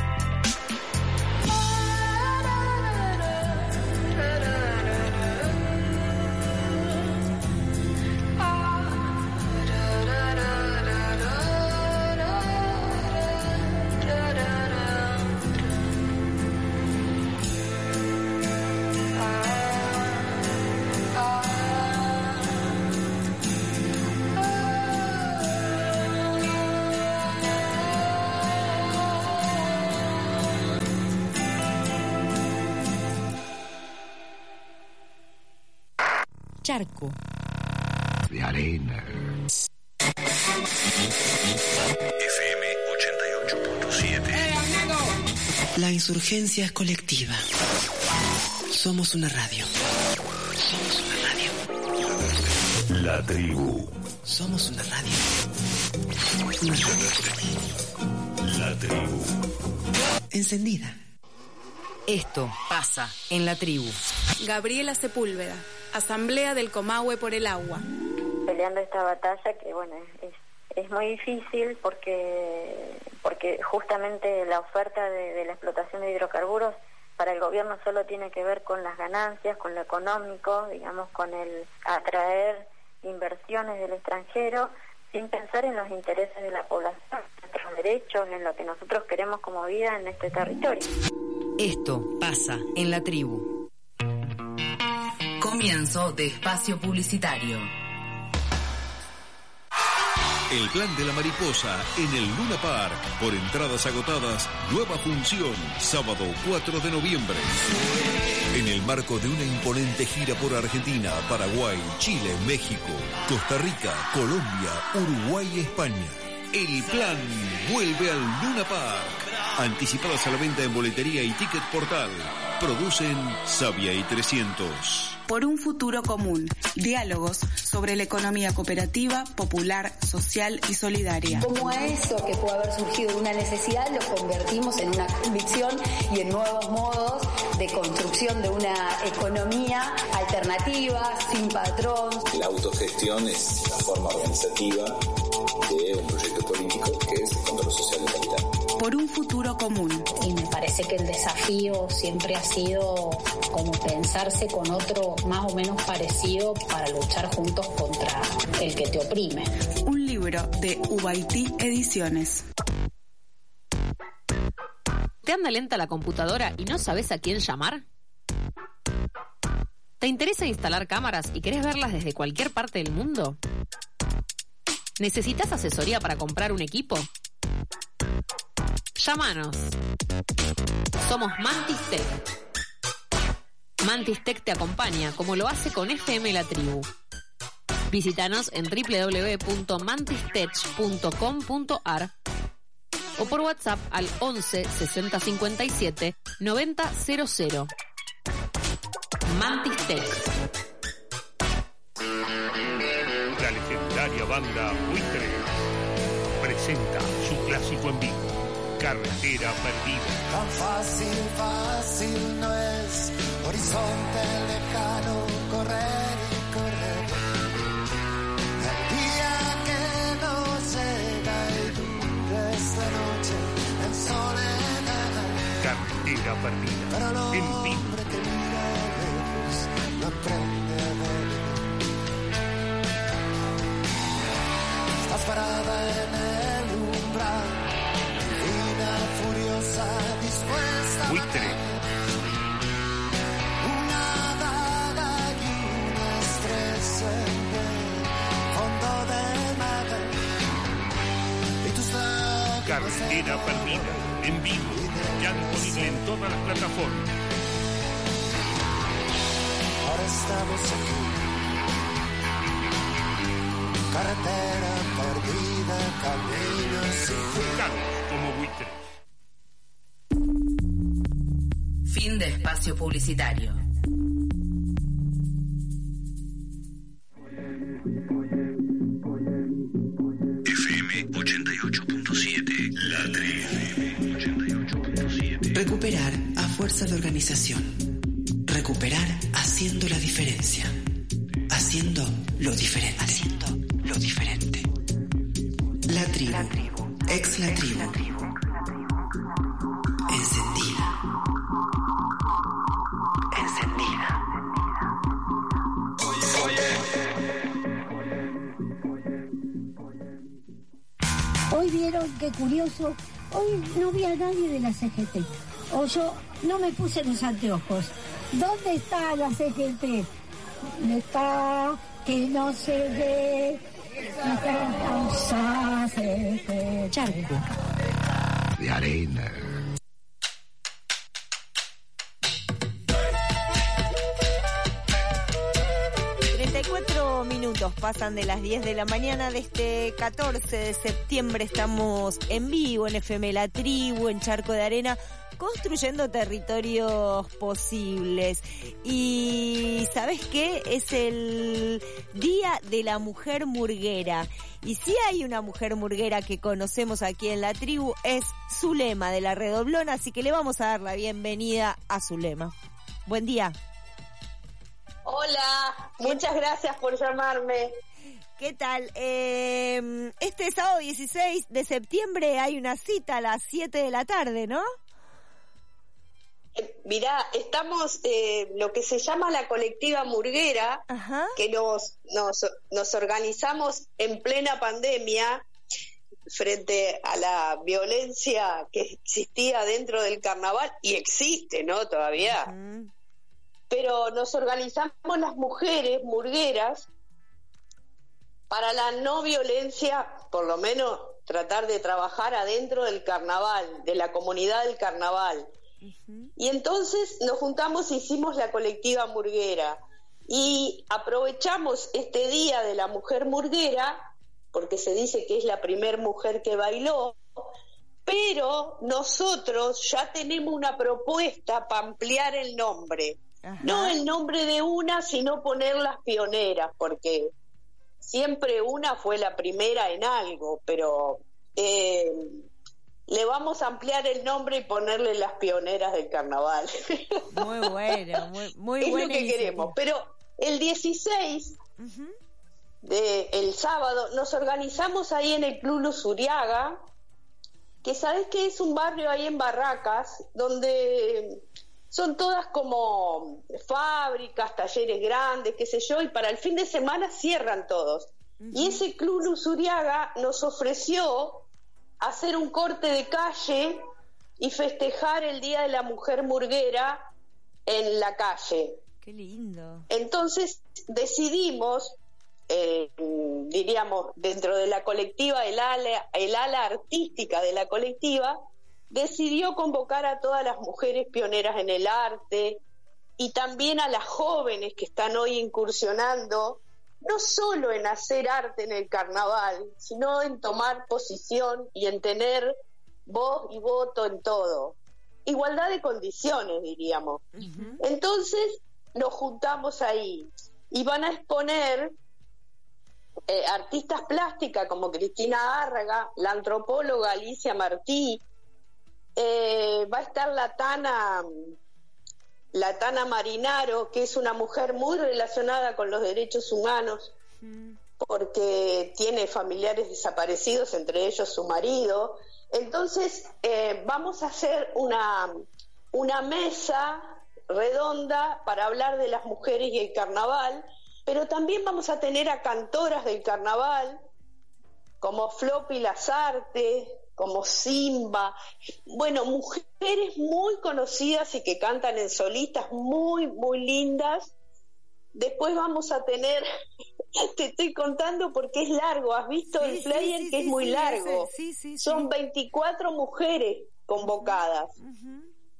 Charco. De arena. F M ochenta y ocho punto siete. La insurgencia es colectiva. Somos una radio. Somos una radio. La tribu. Somos una radio. Una radio. La tribu. Encendida. Esto pasa en la tribu. Gabriela Sepúlveda, Asamblea del Comahue por el Agua. Peleando esta batalla que, bueno, es, es muy difícil porque porque justamente la oferta de, de la explotación de hidrocarburos para el gobierno solo tiene que ver con las ganancias, con lo económico, digamos, con el atraer inversiones del extranjero, sin pensar en los intereses de la población, en nuestros derechos, en lo que nosotros queremos como vida en este territorio. Esto pasa en la tribu. Comienzo de espacio publicitario. El Plan de la Mariposa en el Luna Park. Por entradas agotadas, nueva función, sábado cuatro de noviembre. En el marco de una imponente gira por Argentina, Paraguay, Chile, México, Costa Rica, Colombia, Uruguay y España. El Plan vuelve al Luna Park. Anticipadas a la venta en boletería y ticket portal. Producen Sabia y trescientos. Por un futuro común. Diálogos sobre la economía cooperativa, popular, social y solidaria. Como a eso que puede haber surgido de una necesidad lo convertimos en una convicción y en nuevos modos de construcción de una economía alternativa, sin patrón. La autogestión es la forma organizativa de un proyecto político que es el control social del capital. por un futuro común. Y me parece que el desafío siempre ha sido como pensarse con otro más o menos parecido para luchar juntos contra el que te oprime. Un libro de Ubaití Ediciones. ¿Te anda lenta la computadora y no sabes a quién llamar? ¿Te interesa instalar cámaras y querés verlas desde cualquier parte del mundo? ¿Necesitas asesoría para comprar un equipo? Llámanos. Somos Mantis Tech. Mantis Tech te acompaña como lo hace con F M La Tribu. Visítanos en doble u doble u doble u punto mantis tech punto com punto a r o por WhatsApp al once sesenta cincuenta y siete noventa cero cero. Mantis Tech. La legendaria banda Buitre presenta su clásico en vivo, Carretera Perdida. Tan fácil, fácil no es, horizonte lejano, correr y correr. El día que nos llega y dura esta noche en soledad. Carretera Perdida, pero el en vivo. hombre que mira lejos no aprende a ver. Estás parada en el umbral, divina, furiosa, dispuesta Buitre. a matar. Una daga y un estrés en el fondo del mar. Y tus lágrimas Carretera Perdida, en vivo, ya disponible en todas las plataformas. ahora estamos aquí. Carretera perdida, camino sin fin. Como buitre. Fin de espacio publicitario. F M ochenta y ocho punto siete. La Tribu. ochenta y ocho punto siete. Recuperar a fuerza de organización. Recuperar haciendo la diferencia. Haciendo lo diferente. Haciendo lo diferente. La tribu. La tribu. Ex la tribu. La tribu. Encendida. Encendida. Hoy vieron qué curioso. Hoy no vi a nadie de la C G T. O yo no me puse los anteojos. ¿Dónde está la C G T? Está que no se ve. Charco. De arena. treinta y cuatro minutos pasan de las diez de la mañana de este catorce de septiembre. Estamos en vivo en F M La Tribu, en Charco de Arena, construyendo territorios posibles. Y ¿sabes qué? Es el Día de la Mujer Murguera. Y si hay una mujer murguera que conocemos aquí en La Tribu, es Zulema de La Redoblona, así que le vamos a dar la bienvenida a Zulema. Buen día. Hola, muchas gracias por llamarme. ¿Qué tal? Eh, este sábado dieciséis de septiembre hay una cita a las siete de la tarde, ¿no? Eh, mirá, estamos eh, lo que se llama la colectiva murguera, Ajá. que nos, nos, nos organizamos en plena pandemia frente a la violencia que existía dentro del carnaval y existe, ¿no? Todavía. Uh-huh. Pero nos organizamos las mujeres murgueras para la no violencia, por lo menos tratar de trabajar adentro del carnaval, de la comunidad del carnaval. Uh-huh. Y entonces nos juntamos e hicimos la colectiva murguera y aprovechamos este día de la mujer murguera, porque se dice que es la primer mujer que bailó, pero nosotros ya tenemos una propuesta para ampliar el nombre. Ajá. No el nombre de una, sino poner las pioneras, porque siempre una fue la primera en algo, pero eh, le vamos a ampliar el nombre y ponerle las pioneras del carnaval. Muy bueno, muy, muy es buena lo que queremos. Pero el dieciséis, uh-huh. de, el sábado, nos organizamos ahí en el Club Luzuriaga que sabés que es un barrio ahí en Barracas, donde son todas como fábricas, talleres grandes, qué sé yo, y para el fin de semana cierran todos. Uh-huh. Y ese Club Luzuriaga nos ofreció hacer un corte de calle y festejar el Día de la Mujer Murguera en la calle. Qué lindo. Entonces decidimos, eh, diríamos, dentro de la colectiva, el ala, el ala artística de la colectiva, decidió convocar a todas las mujeres pioneras en el arte y también a las jóvenes que están hoy incursionando, no solo en hacer arte en el carnaval, sino en tomar posición y en tener voz y voto en todo. Igualdad de condiciones, diríamos. Uh-huh. Entonces nos juntamos ahí y van a exponer eh, artistas plásticas como Cristina Árraga, la antropóloga Alicia Martí, eh, va a estar la Tana, la Tana Marinaro, que es una mujer muy relacionada con los derechos humanos, uh-huh. porque tiene familiares desaparecidos, entre ellos su marido. Entonces eh, vamos a hacer una, una mesa redonda para hablar de las mujeres y el carnaval, pero también vamos a tener a cantoras del carnaval, como Floppy Lazarte, como Simba, bueno, mujeres muy conocidas y que cantan en solistas muy, muy lindas. Después vamos a tener, te estoy contando porque es largo, has visto sí, el flyer sí, sí, que sí, es muy sí, largo, sí, sí, son sí. veinticuatro mujeres convocadas. Uh-huh.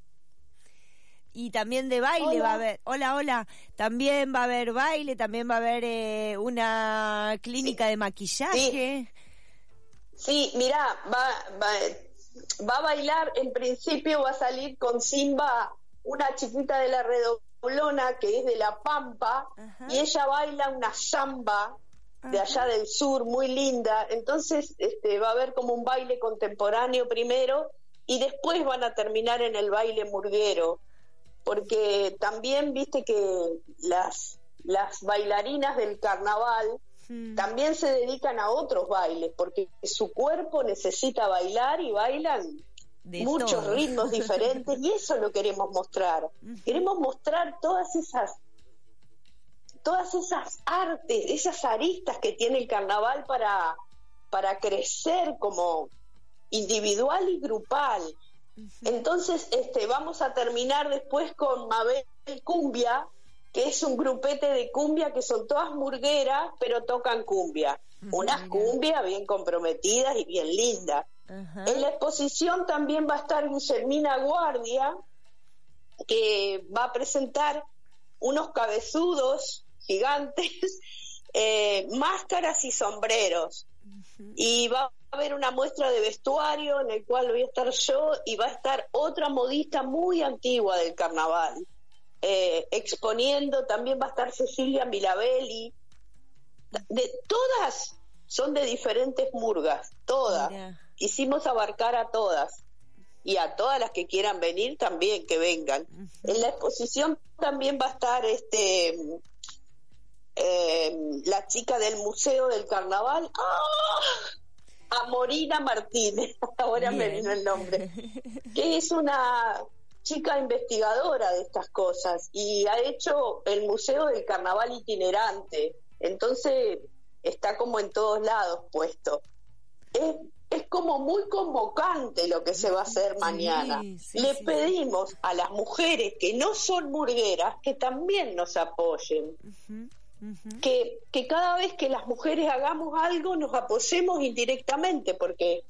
Y también de baile hola. va a haber, hola, hola, también va a haber baile, también va a haber eh, una clínica sí. de maquillaje. Sí, sí mirá, va, va, va a bailar, en principio va a salir con Simba una chiquita de la Redoblona que es de La Pampa, ajá. y ella baila una samba de allá del sur, muy linda. Entonces este, va a haber como un baile contemporáneo primero y después van a terminar en el baile murguero, porque también viste que las, las bailarinas del carnaval hmm. también se dedican a otros bailes, porque su cuerpo necesita bailar y bailan de muchos todo. Ritmos diferentes y eso lo queremos mostrar. Uh-huh. Queremos mostrar todas esas todas esas artes, esas aristas que tiene el carnaval para, para crecer como individual y grupal. Uh-huh. Entonces este vamos a terminar después con Mabel Cumbia, que es un grupete de cumbia que son todas murgueras pero tocan cumbia. Uh-huh. Unas cumbias bien comprometidas y bien lindas. Uh-huh. En la exposición también va a estar Guillermina Guardia, que va a presentar unos cabezudos gigantes, eh, máscaras y sombreros. Uh-huh. Y va a haber una muestra de vestuario en el cual voy a estar yo y va a estar otra modista muy antigua del carnaval eh, exponiendo. También va a estar Cecilia Milabelli. De todas son de diferentes murgas, todas. Mira. Quisimos abarcar a todas y a todas las que quieran venir también que vengan. Uh-huh. En la exposición también va a estar este eh, la chica del Museo del Carnaval, ¡ah! Amorina Martínez, ahora Bien. Me vino el nombre, que es una chica investigadora de estas cosas y ha hecho el Museo del Carnaval itinerante, entonces está como en todos lados puesto. Es Es como muy convocante lo que se va a hacer mañana. Sí, sí, Le sí. pedimos a las mujeres que no son murgueras que también nos apoyen. Uh-huh, uh-huh. Que, que cada vez que las mujeres hagamos algo nos apoyemos indirectamente, porque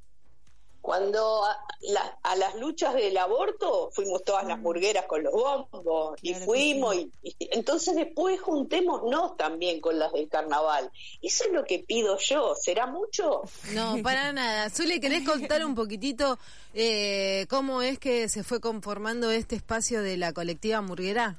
cuando a, la, a las luchas del aborto fuimos todas las murgueras con los bombos, claro, y fuimos, sí. y, y entonces después juntémonos también con las del carnaval. Eso es lo que pido yo. ¿Será mucho? No, para nada. Zuli, ¿querés contar un poquitito eh, cómo es que se fue conformando este espacio de la colectiva murguera?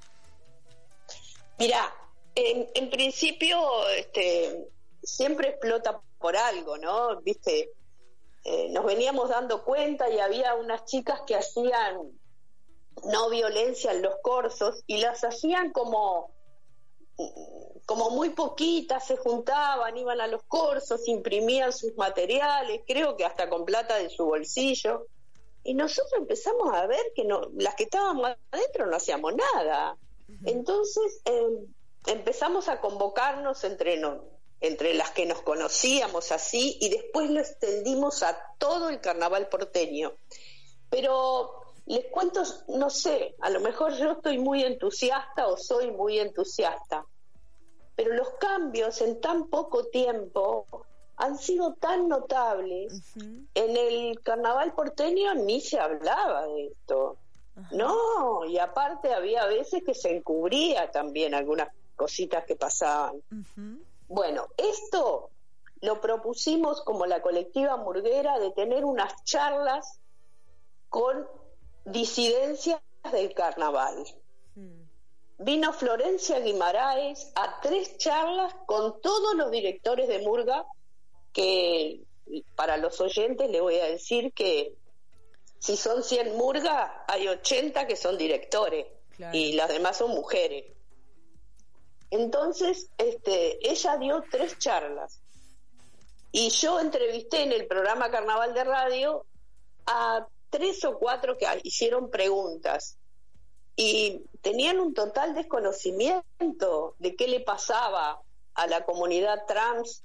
Mirá, en, en principio este, siempre explota por algo, ¿no? ¿Viste? Eh, nos veníamos dando cuenta y había unas chicas que hacían no violencia en los corsos y las hacían como como muy poquitas se juntaban, iban a los cursos, imprimían sus materiales, creo que hasta con plata de su bolsillo, y nosotros empezamos a ver que no, las que estábamos adentro no hacíamos nada. Entonces eh, empezamos a convocarnos entre, no, entre las que nos conocíamos así, y después lo extendimos a todo el carnaval porteño. Pero les cuento, no sé, a lo mejor yo estoy muy entusiasta o soy muy entusiasta, pero los cambios en tan poco tiempo han sido tan notables. Uh-huh. En el carnaval porteño ni se hablaba de esto. Uh-huh. No, y aparte había veces que se encubría también algunas cositas que pasaban. Uh-huh. Bueno, esto lo propusimos como la colectiva Murguera, de tener unas charlas con disidencias del carnaval. Hmm. Vino Florencia Guimaraes a tres charlas con todos los directores de Murga, que para los oyentes les voy a decir que si son cien Murga, hay ochenta que son directores, claro, y las demás son mujeres. Entonces, este, ella dio tres charlas y yo entrevisté en el programa Carnaval de Radio a tres o cuatro que hicieron preguntas y tenían un total desconocimiento de qué le pasaba a la comunidad trans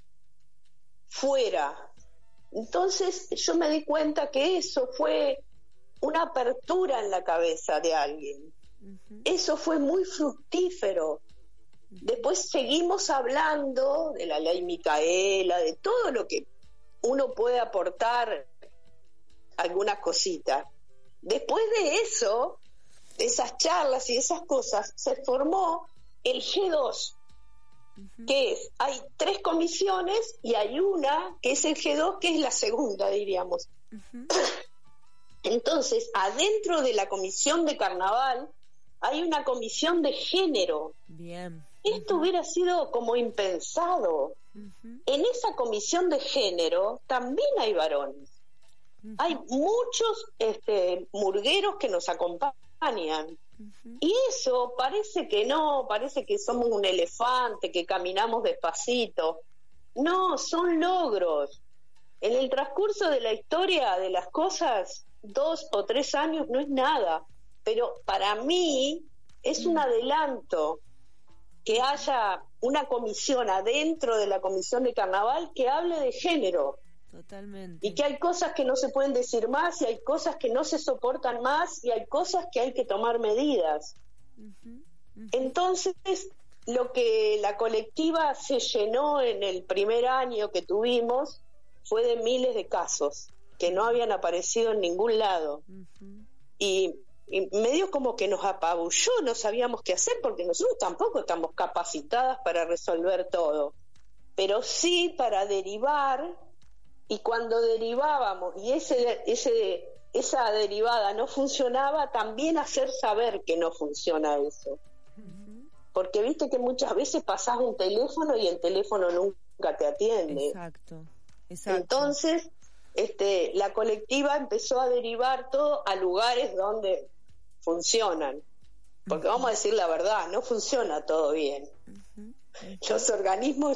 fuera. Entonces yo me di cuenta que eso fue una apertura en la cabeza de alguien. Uh-huh. Eso fue muy fructífero. Después seguimos hablando de la ley Micaela, de todo lo que uno puede aportar, algunas cositas. Después de eso, de esas charlas y esas cosas, se formó el G dos, uh-huh, que es, hay tres comisiones y hay una que es el G dos, que es la segunda, diríamos. Uh-huh. Entonces, adentro de la comisión de carnaval hay una comisión de género. Bien. Esto uh-huh. hubiera sido como impensado. Uh-huh. En esa comisión de género también hay varones. Uh-huh. Hay muchos este, murgueros que nos acompañan. Uh-huh. Y eso parece que no, parece que somos un elefante, que caminamos despacito. No, son logros. En el transcurso de la historia de las cosas, dos o tres años no es nada. Pero para mí es un adelanto que haya una comisión adentro de la comisión de carnaval que hable de género. Totalmente. Y que hay cosas que no se pueden decir más, y hay cosas que no se soportan más, y hay cosas que hay que tomar medidas. Uh-huh, uh-huh. Entonces, lo que la colectiva se llenó en el primer año que tuvimos fue de miles de casos que no habían aparecido en ningún lado. Uh-huh. Y Y medio como que nos apabulló, no sabíamos qué hacer, porque nosotros tampoco estamos capacitadas para resolver todo, pero sí para derivar, y cuando derivábamos y ese, ese, esa derivada no funcionaba, también hacer saber que no funciona eso. Uh-huh. Porque viste que muchas veces pasás un teléfono y el teléfono nunca te atiende. Exacto, exacto. Entonces, este, la colectiva empezó a derivar todo a lugares donde funcionan, porque uh-huh. vamos a decir la verdad, no funciona todo bien. Uh-huh. Uh-huh. Los organismos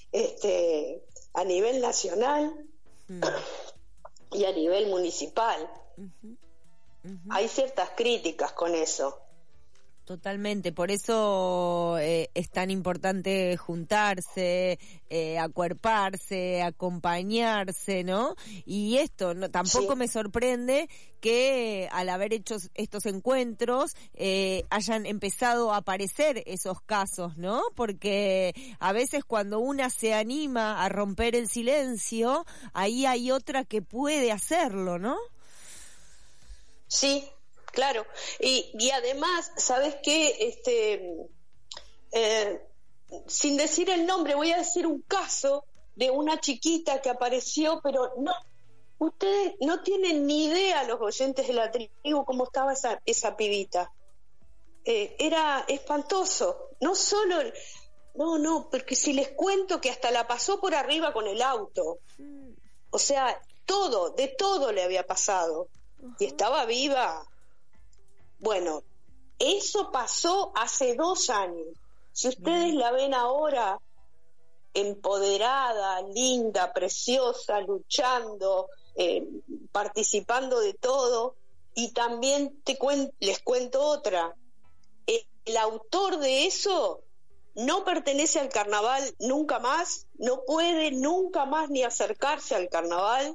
este, a nivel nacional uh-huh. y a nivel municipal uh-huh. Uh-huh. hay ciertas críticas con eso. Totalmente, por eso eh, es tan importante juntarse, eh, acuerparse, acompañarse, ¿no? Y esto no, tampoco sí. me sorprende que al haber hecho estos encuentros eh, hayan empezado a aparecer esos casos, ¿no? Porque a veces cuando una se anima a romper el silencio, ahí hay otra que puede hacerlo, ¿no? Sí. Claro, y, y además, ¿sabes qué? Este, eh, sin decir el nombre, voy a decir un caso de una chiquita que apareció, pero no, ustedes no tienen ni idea, los oyentes de la tribu, cómo estaba esa, esa pibita. Eh, era espantoso, no solo, el, no, no, porque si les cuento que hasta la pasó por arriba con el auto, o sea, todo, de todo le había pasado, uh-huh. y estaba viva. Bueno, eso pasó hace dos años. Si ustedes la ven ahora empoderada, linda, preciosa, luchando, eh, participando de todo, y también te cuen- les cuento otra, el, el autor de eso no pertenece al carnaval nunca más, no puede nunca más ni acercarse al carnaval,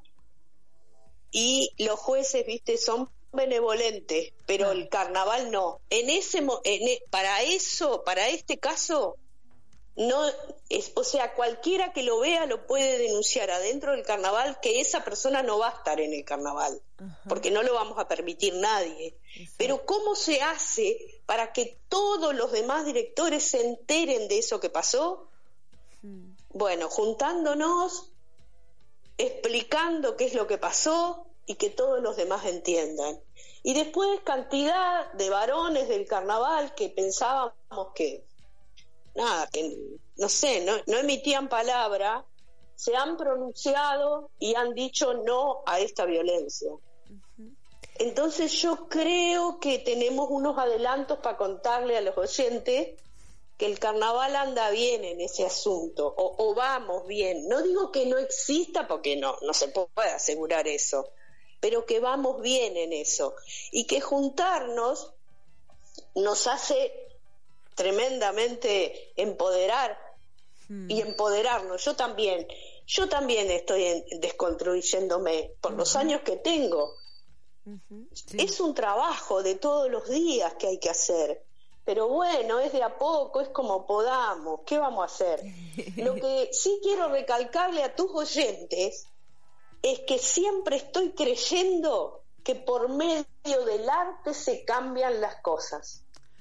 y los jueces, viste, son benevolentes, pero el carnaval no. En ese mo- en e- para eso, para este caso, no es, o sea, cualquiera que lo vea lo puede denunciar adentro del carnaval, que esa persona no va a estar en el carnaval, ajá, porque no lo vamos a permitir nadie. Exacto. Pero ¿cómo se hace para que todos los demás directores se enteren de eso que pasó? Hmm. Bueno, juntándonos, explicando qué es lo que pasó y que todos los demás entiendan. Y después cantidad de varones del carnaval que pensábamos que nada, que no sé, no, no emitían palabra, se han pronunciado y han dicho no a esta violencia. Uh-huh. Entonces yo creo que tenemos unos adelantos para contarle a los oyentes que el carnaval anda bien en ese asunto, o, o vamos bien. No digo que no exista, porque no, no se puede asegurar eso, pero que vamos bien en eso, y que juntarnos nos hace tremendamente empoderar hmm. y empoderarnos. Yo también, yo también estoy en, desconstruyéndome por uh-huh. los años que tengo. Uh-huh. Sí. Es un trabajo de todos los días que hay que hacer, pero bueno, es de a poco, es como podamos. ¿Qué vamos a hacer? Lo que sí quiero recalcarle a tus oyentes es que siempre estoy creyendo que por medio del arte se cambian las cosas.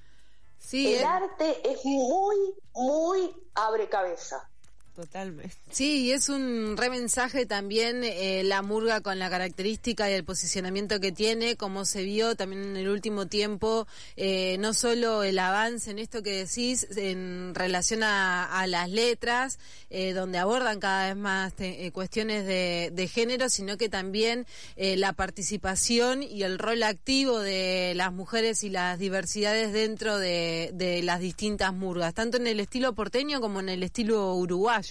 Sí, el eh. arte es muy, muy abre cabeza. Totalmente. Sí, y es un re mensaje también eh, la murga, con la característica y el posicionamiento que tiene, como se vio también en el último tiempo, eh, no solo el avance en esto que decís en relación a, a las letras, eh, donde abordan cada vez más te, eh, cuestiones de, de género, sino que también eh, la participación y el rol activo de las mujeres y las diversidades dentro de, de las distintas murgas, tanto en el estilo porteño como en el estilo uruguayo.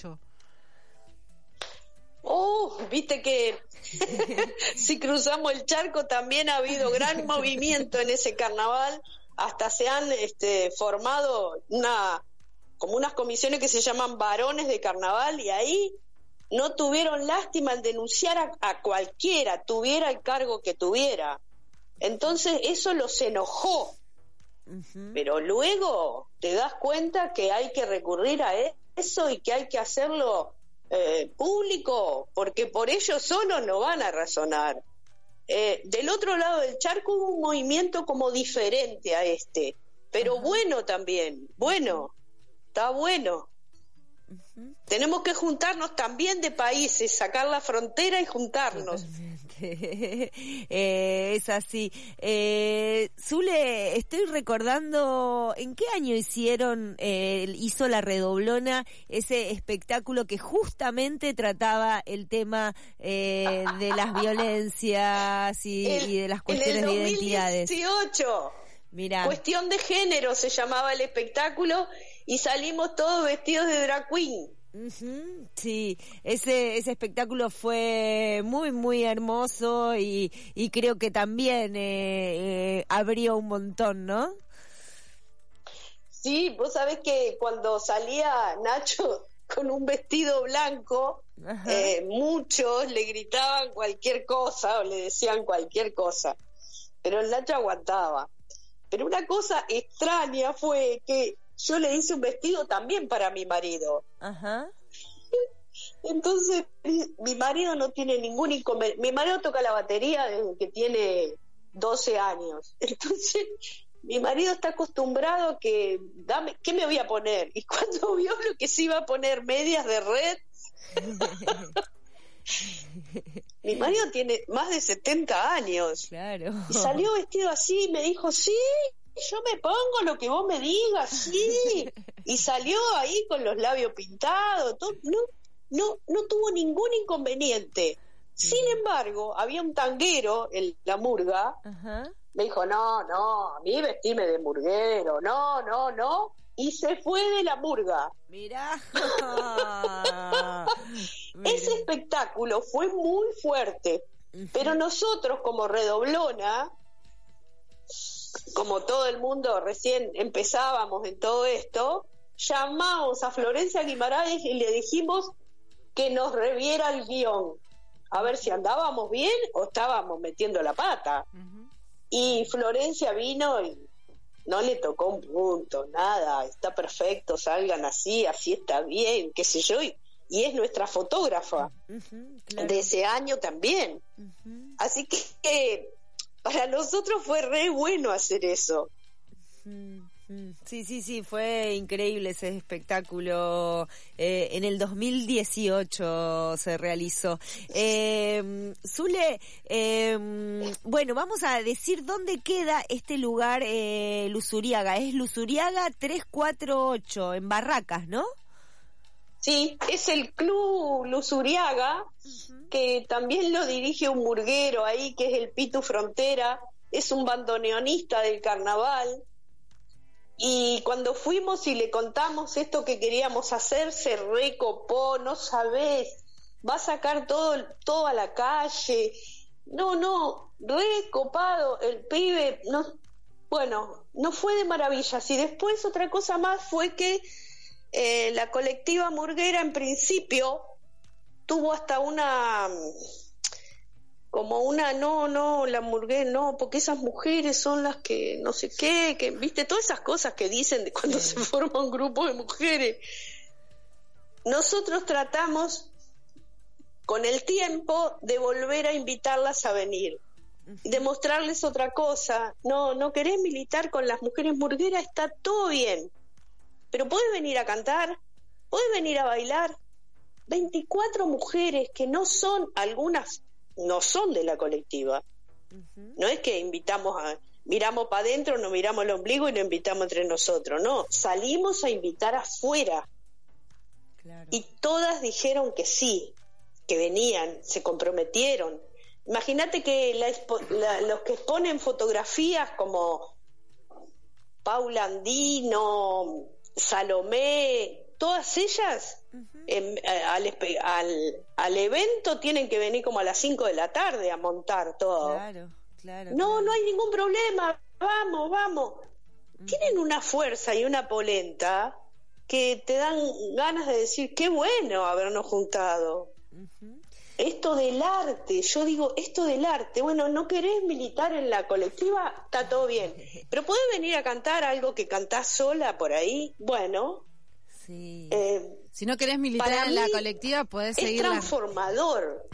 Oh, viste que si cruzamos el charco también ha habido gran movimiento en ese carnaval, hasta se han este, formado una como unas comisiones que se llaman varones de carnaval, y ahí no tuvieron lástima en denunciar a, a cualquiera, tuviera el cargo que tuviera. Entonces eso los enojó, uh-huh. pero luego te das cuenta que hay que recurrir a eso y que hay que hacerlo Eh, público, porque por ellos solos no van a razonar. Eh, del otro lado del charco hubo un movimiento como diferente a este, pero uh-huh. bueno también, bueno, está bueno. Uh-huh. Tenemos que juntarnos también de países, sacar la frontera y juntarnos. eh, es así. Eh, Zule, estoy recordando en qué año hicieron, eh, hizo La Redoblona, ese espectáculo que justamente trataba el tema eh, de las violencias y, el, y de las cuestiones de identidades. En el dos mil dieciocho, Mirá. Cuestión de género se llamaba el espectáculo, y salimos todos vestidos de drag queen. Uh-huh, sí, ese ese espectáculo fue muy muy hermoso, y, y creo que también eh, eh, abrió un montón, ¿no? Sí, vos sabés que cuando salía Nacho con un vestido blanco, eh, muchos le gritaban cualquier cosa o le decían cualquier cosa, pero el Nacho aguantaba. Pero una cosa extraña fue que yo le hice un vestido también para mi marido. Ajá. Entonces, mi marido no tiene ningún inconveniente. Mi marido toca la batería desde que tiene doce años. Entonces, mi marido está acostumbrado a que, dame, ¿qué me voy a poner? Y cuando vio lo que se iba a poner, medias de red. Mi marido tiene más de setenta años. Claro. Y salió vestido así y me dijo, sí, yo me pongo lo que vos me digas, sí. Y salió ahí con los labios pintados, todo, no, no, no tuvo ningún inconveniente. Sin embargo, había un tanguero en la murga. Ajá. Me dijo, no, no, a mí vestirme de murguero, no, no, no. y se fue de la murga. Mirá. Ese espectáculo fue muy fuerte, uh-huh. pero nosotros como Redoblona, como todo el mundo recién empezábamos en todo esto, llamamos a Florencia Guimaraes y le dijimos que nos reviera el guión, a ver si andábamos bien o estábamos metiendo la pata. Uh-huh. Y Florencia vino y no le tocó un punto, nada, está perfecto, salgan así, así está bien, qué sé yo, y, y es nuestra fotógrafa uh-huh, claro. de ese año también. Uh-huh. Así que, que para nosotros fue re bueno hacer eso. Uh-huh. Sí, sí, sí, fue increíble ese espectáculo. Eh, en el dos mil dieciocho se realizó. Eh, Zule, eh, bueno, vamos a decir dónde queda este lugar, eh, Luzuriaga. Es Luzuriaga trescientos cuarenta y ocho, en Barracas, ¿no? Sí, es el Club Luzuriaga, uh-huh. que también lo dirige un murguero ahí, que es el Pitu Frontera, es un bandoneonista del carnaval. Y cuando fuimos y le contamos esto que queríamos hacer, se recopó, no sabés, va a sacar todo, todo a la calle. No, no, recopado el pibe. No, bueno, no fue de maravillas. Y después otra cosa más fue que eh, la colectiva murguera en principio tuvo hasta una... como una, no, no, la murguera, no, porque esas mujeres son las que no sé qué, que viste, todas esas cosas que dicen de cuando sí. se forma un grupo de mujeres. Nosotros tratamos con el tiempo de volver a invitarlas a venir, uh-huh. de mostrarles otra cosa. No, no querés militar con las mujeres murgueras, está todo bien, pero podés venir a cantar, podés venir a bailar. veinticuatro mujeres que no son algunas no son de la colectiva. Uh-huh. No es que invitamos a, miramos para adentro, nos miramos el ombligo y nos invitamos entre nosotros, no, salimos a invitar afuera. Claro. Y todas dijeron que sí, que venían, se comprometieron. Imagínate que la expo, la, los que exponen fotografías como Paula Andino, Salomé, todas ellas uh-huh. eh, al, al, al evento tienen que venir como a las cinco de la tarde a montar todo. Claro, claro. No, claro. no hay ningún problema, vamos, vamos. Uh-huh. Tienen una fuerza y una polenta que te dan ganas de decir, qué bueno habernos juntado. Uh-huh. Esto del arte, yo digo, esto del arte, bueno, no querés militar en la colectiva, está todo bien, pero podés venir a cantar algo que cantás sola por ahí, bueno... Sí. Eh, si no querés militar en la colectiva, podés seguir. Es transformador.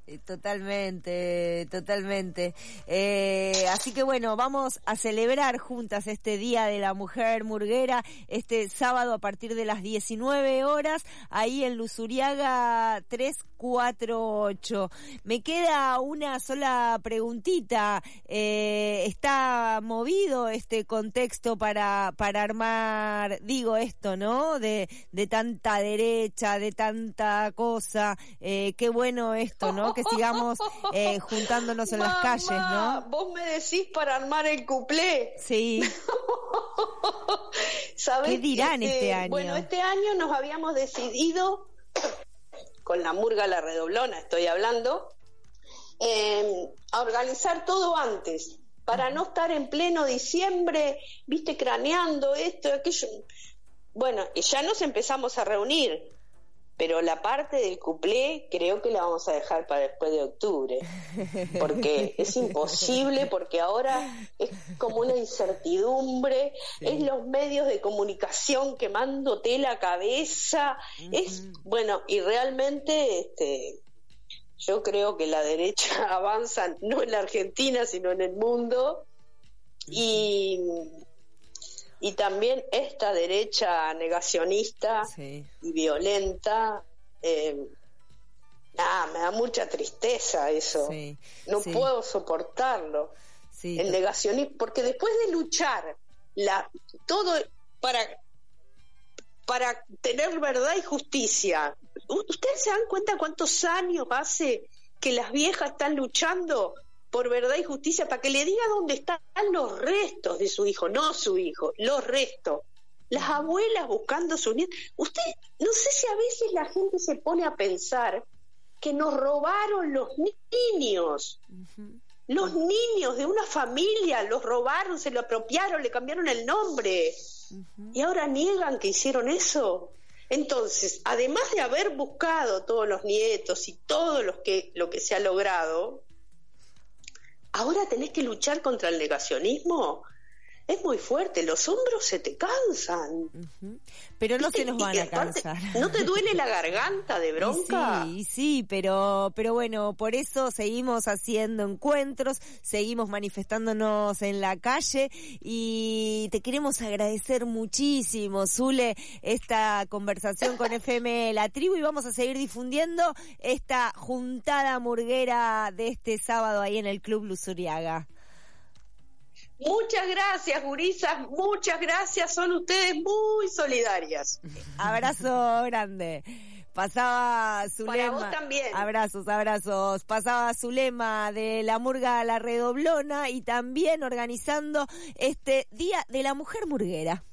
Totalmente, totalmente. Eh, así que bueno, vamos a celebrar juntas este Día de la Mujer Murguera este sábado a partir de las diecinueve horas, ahí en Luzuriaga trescientos cuarenta y ocho. Me queda una sola preguntita. Eh, ¿Está movido este contexto para para armar, digo esto, ¿no? De, de tanta derecha, de tanta cosa. Eh, qué bueno esto, ¿no? Que sigamos eh, juntándonos en Mamá, las calles, ¿no? Vos me decís para armar el cuplé. Sí. ¿Sabés? ¿Qué dirán este, este año? Bueno, este año nos habíamos decidido, con la murga La Redoblona estoy hablando, eh, a organizar todo antes, para no estar en pleno diciembre, viste, craneando esto y aquello. Bueno, y ya nos empezamos a reunir, pero la parte del cuplé creo que la vamos a dejar para después de octubre, porque es imposible, porque ahora es como una incertidumbre, sí. Es los medios de comunicación quemándote la cabeza, uh-huh. es bueno, y realmente este yo creo que la derecha avanza no en la Argentina sino en el mundo, uh-huh. y Y también esta derecha negacionista sí. y violenta, eh, nada, me da mucha tristeza eso. Sí. No sí. puedo soportarlo. Sí, el negacionismo, porque después de luchar la, todo para, para tener verdad y justicia, ¿ustedes se dan cuenta cuántos años hace que las viejas están luchando por verdad y justicia, para que le diga dónde están los restos de su hijo, no su hijo, los restos? las abuelas buscando a sus nietos. Usted, no sé si a veces la gente se pone a pensar que nos robaron los niños. Uh-huh. Los niños de una familia los robaron, se lo apropiaron, le cambiaron el nombre. Uh-huh. Y ahora niegan que hicieron eso. Entonces, además de haber buscado todos los nietos y todo lo que, lo que se ha logrado, ahora tenés que luchar contra el negacionismo. Es muy fuerte, los hombros se te cansan. Uh-huh. Pero no se nos van a cansar. ¿No te duele la garganta de bronca? Sí, sí, pero, pero bueno, por eso seguimos haciendo encuentros, seguimos manifestándonos en la calle y te queremos agradecer muchísimo, Zule, esta conversación con F M La Tribu, y vamos a seguir difundiendo esta juntada murguera de este sábado ahí en el Club Luzuriaga. Muchas gracias, gurisas, muchas gracias, son ustedes muy solidarias. Abrazo grande. Pasaba Zulema. Para vos también. Abrazos, abrazos. Pasaba Zulema de la Murga La Redoblona y también organizando este Día de la Mujer Murguera.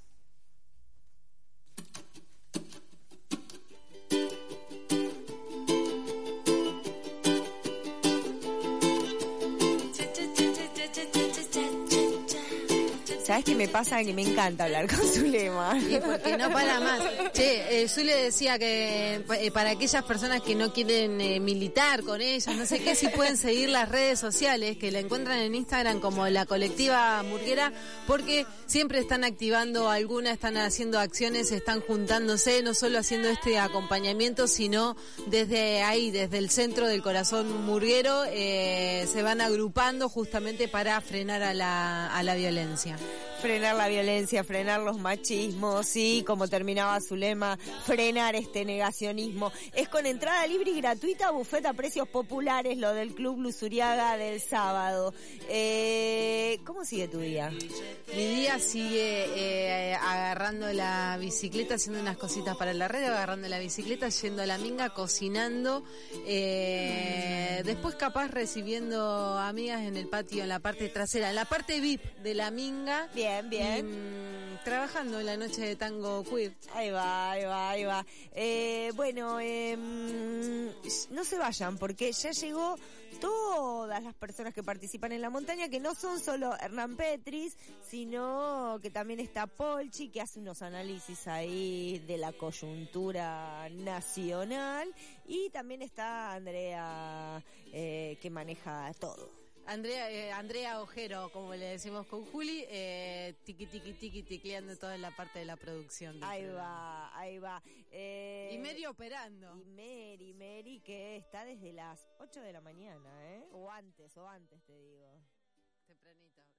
¿Sabes qué me pasa? Que me encanta hablar con Zulema. Y porque no para más. Che, eh, Zule decía que eh, para aquellas personas que no quieren eh, militar con ellos, no sé qué, si pueden seguir las redes sociales, que la encuentran en Instagram como la colectiva murguera, porque siempre están activando alguna, están haciendo acciones, están juntándose, no solo haciendo este acompañamiento, sino desde ahí, desde el centro del corazón murguero, eh, se van agrupando justamente para frenar a la, a la violencia. Frenar la violencia, frenar los machismos y, como terminaba su lema, frenar este negacionismo. Es con entrada libre y gratuita, buffet a precios populares, lo del Club Luzuriaga del sábado. Eh, ¿Cómo sigue tu día? Mi día sigue eh, agarrando la bicicleta, haciendo unas cositas para la red, agarrando la bicicleta, yendo a la minga, cocinando. Eh, después capaz recibiendo amigas en el patio, en la parte trasera, en la parte V I P de la minga. Bien, bien. Y, mmm, trabajando en la noche de tango queer. Ahí va, ahí va, ahí va. Eh, bueno, eh, no se vayan porque ya llegó todas las personas que participan en la montaña, que no son solo Hernán Petris, sino que también está Polchi, que hace unos análisis ahí de la coyuntura nacional, y también está Andrea, eh, que maneja todo. Andrea, eh, Andrea Ojero, como le decimos con Juli, eh, tiqui tiqui tiqui tiqueando toda la parte de la producción. Ahí programa. va, ahí va. Eh, y Mary operando. Y Mary, Mary que está desde las ocho de la mañana, ¿eh? O antes, o antes te digo. Tempranito.